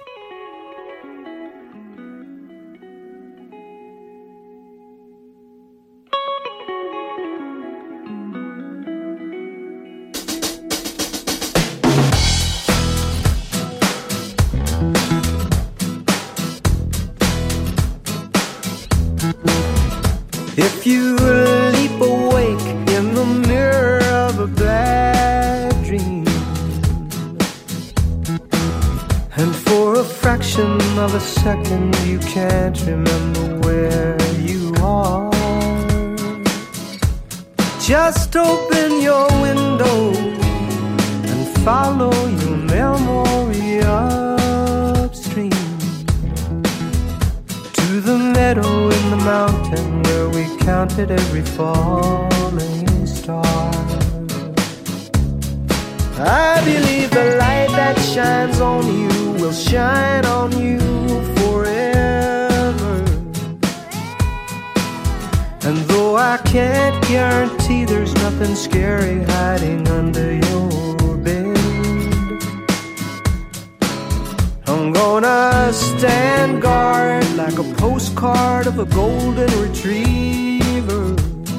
If you leap awake in the mirror of a bad dream, and for a fraction of a second you can't remember where you are, just open your window and follow your memory upstream to the meadow in the mountain where we counted every falling star. I believe the light that shines on you will shine on you forever. And though I can't guarantee there's nothing scary hiding under your bed, gonna stand guard like a postcard of a golden retriever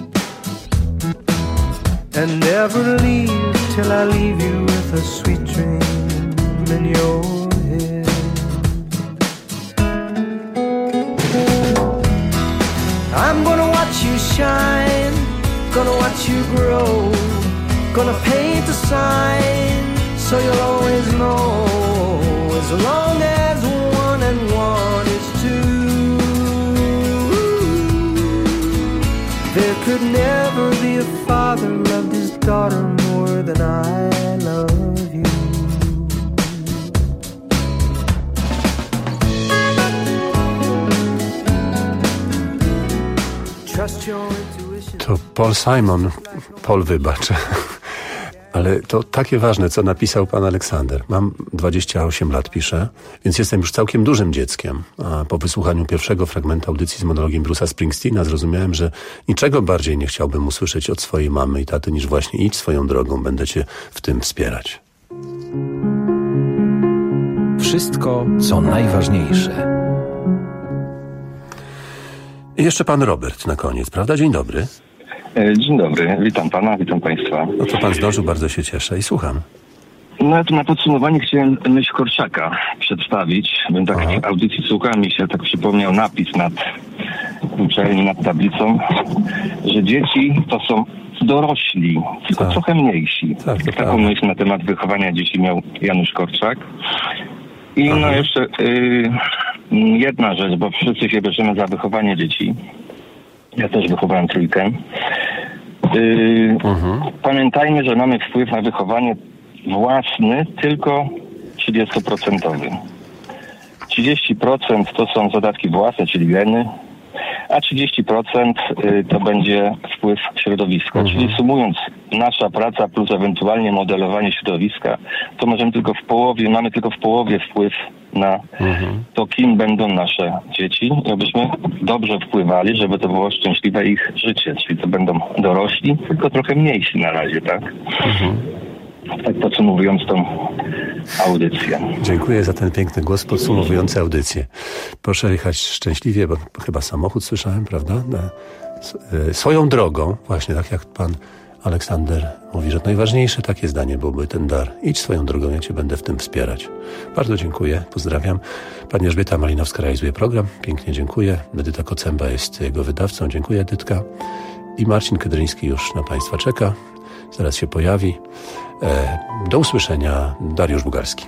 and never leave till I leave you with a sweet dream in your head. I'm gonna watch you shine, gonna watch you grow, gonna paint a sign so you'll always know, as long as one and one is two, there could never be a father loved his daughter more than I love you. Trust your intuition. To Paul Simon. Paul, wybacz. Ale to takie ważne, co napisał pan Aleksander. Mam dwadzieścia osiem lat, piszę, więc jestem już całkiem dużym dzieckiem. A po wysłuchaniu pierwszego fragmentu audycji z monologiem Bruce'a Springsteena zrozumiałem, że niczego bardziej nie chciałbym usłyszeć od swojej mamy i taty niż właśnie idź swoją drogą, będę cię w tym wspierać. Wszystko, co najważniejsze. I jeszcze pan Robert na koniec, prawda? Dzień dobry. Dzień dobry, witam pana, witam państwa. No to pan zdążył, bardzo się cieszę i słucham. No ja tu na podsumowanie chciałem myśl Korczaka przedstawić. Bym tak w audycji słuchałem, mi się tak przypomniał napis nad uczelni, nad tablicą, że dzieci to są dorośli, tylko tak. trochę mniejsi. Tak, to Taką myśl na temat wychowania dzieci miał Janusz Korczak. I Aha. no jeszcze y, jedna rzecz, bo wszyscy się bierzemy za wychowanie dzieci. Ja też wychowałem trójkę. Yy, uh-huh. Pamiętajmy, że mamy wpływ na wychowanie własny tylko trzydzieści procent. trzydzieści procent to są zadatki własne, czyli geny, a trzydzieści procent to będzie wpływ środowiska. Uh-huh. Czyli sumując nasza praca plus ewentualnie modelowanie środowiska, to możemy tylko w połowie, mamy tylko w połowie wpływ na uh-huh. to, kim będą nasze dzieci i abyśmy dobrze wpływali, żeby to było szczęśliwe ich życie. Czyli to będą dorośli, tylko trochę mniejsi na razie, tak? Uh-huh. Tak podsumowując tą audycję. Dziękuję za ten piękny głos podsumowujący audycję. Proszę jechać szczęśliwie, bo chyba samochód słyszałem, prawda? Na, swoją drogą, właśnie tak jak pan Aleksander mówi, że najważniejsze takie zdanie byłoby ten dar. Idź swoją drogą, ja cię będę w tym wspierać. Bardzo dziękuję, pozdrawiam. Pani Elżbieta Malinowska realizuje program. Pięknie dziękuję. Edyta Kocemba jest jego wydawcą. Dziękuję, Edytka. I Marcin Kydryński już na państwa czeka. Zaraz się pojawi. Do usłyszenia. Dariusz Bugarski.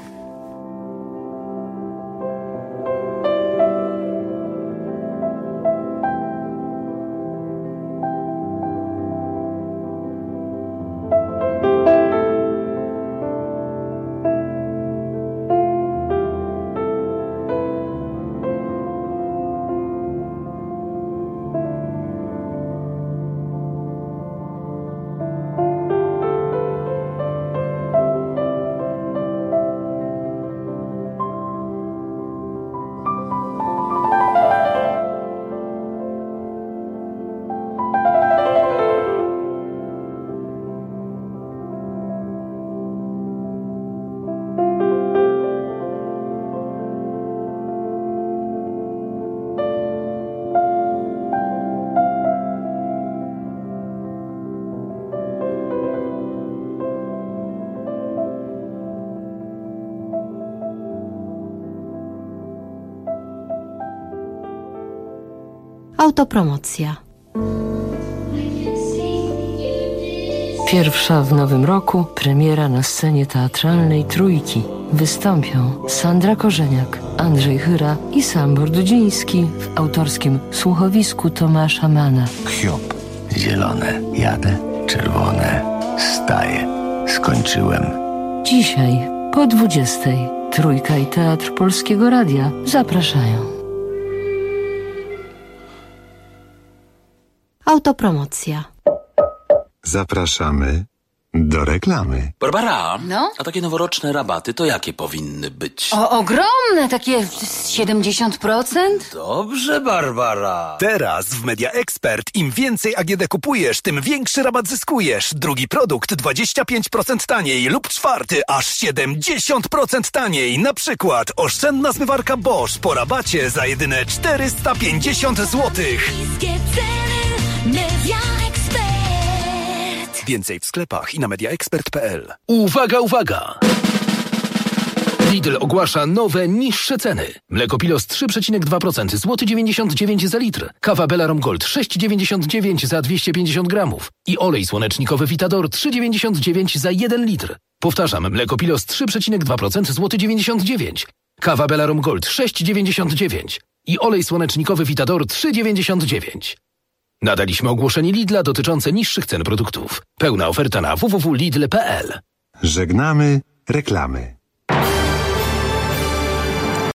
Autopromocja. Pierwsza w nowym roku premiera na scenie teatralnej Trójki. Wystąpią Sandra Korzeniak, Andrzej Chyra i Sambor Dudziński w autorskim słuchowisku Tomasza Mana. Hiob. Zielone. Jadę. Czerwone. Staję. Skończyłem. Dzisiaj po dwudziestej Trójka i Teatr Polskiego Radia zapraszają. Autopromocja. Zapraszamy do reklamy. Barbara, No? a takie noworoczne rabaty to jakie powinny być? O, ogromne, takie siedemdziesiąt procent? Dobrze, Barbara. Teraz w Media Expert im więcej A G D kupujesz, tym większy rabat zyskujesz. Drugi produkt dwadzieścia pięć procent taniej lub czwarty aż siedemdziesiąt procent taniej. Na przykład oszczędna zmywarka Bosch po rabacie za jedyne czterysta pięćdziesiąt złotych. Media Expert. Więcej w sklepach i na mediaexpert kropka p l. Uwaga, uwaga! Lidl ogłasza nowe, niższe ceny. Mleko Pilos trzy przecinek dwa procent, złoty dziewięćdziesiąt dziewięć za litr. Kawa Belarom Gold sześć dziewięćdziesiąt dziewięć za dwieście pięćdziesiąt gramów. I olej słonecznikowy Vitador trzy dziewięćdziesiąt dziewięć za jeden litr. Powtarzam, mleko Pilos trzy przecinek dwa procent, złoty dziewięćdziesiąt dziewięć. Kawa Belarom Gold sześć dziewięćdziesiąt dziewięć. I olej słonecznikowy Vitador trzy dziewięćdziesiąt dziewięć. Nadaliśmy ogłoszenie Lidla dotyczące niższych cen produktów. Pełna oferta na w w w kropka lidl kropka p l. Żegnamy reklamy.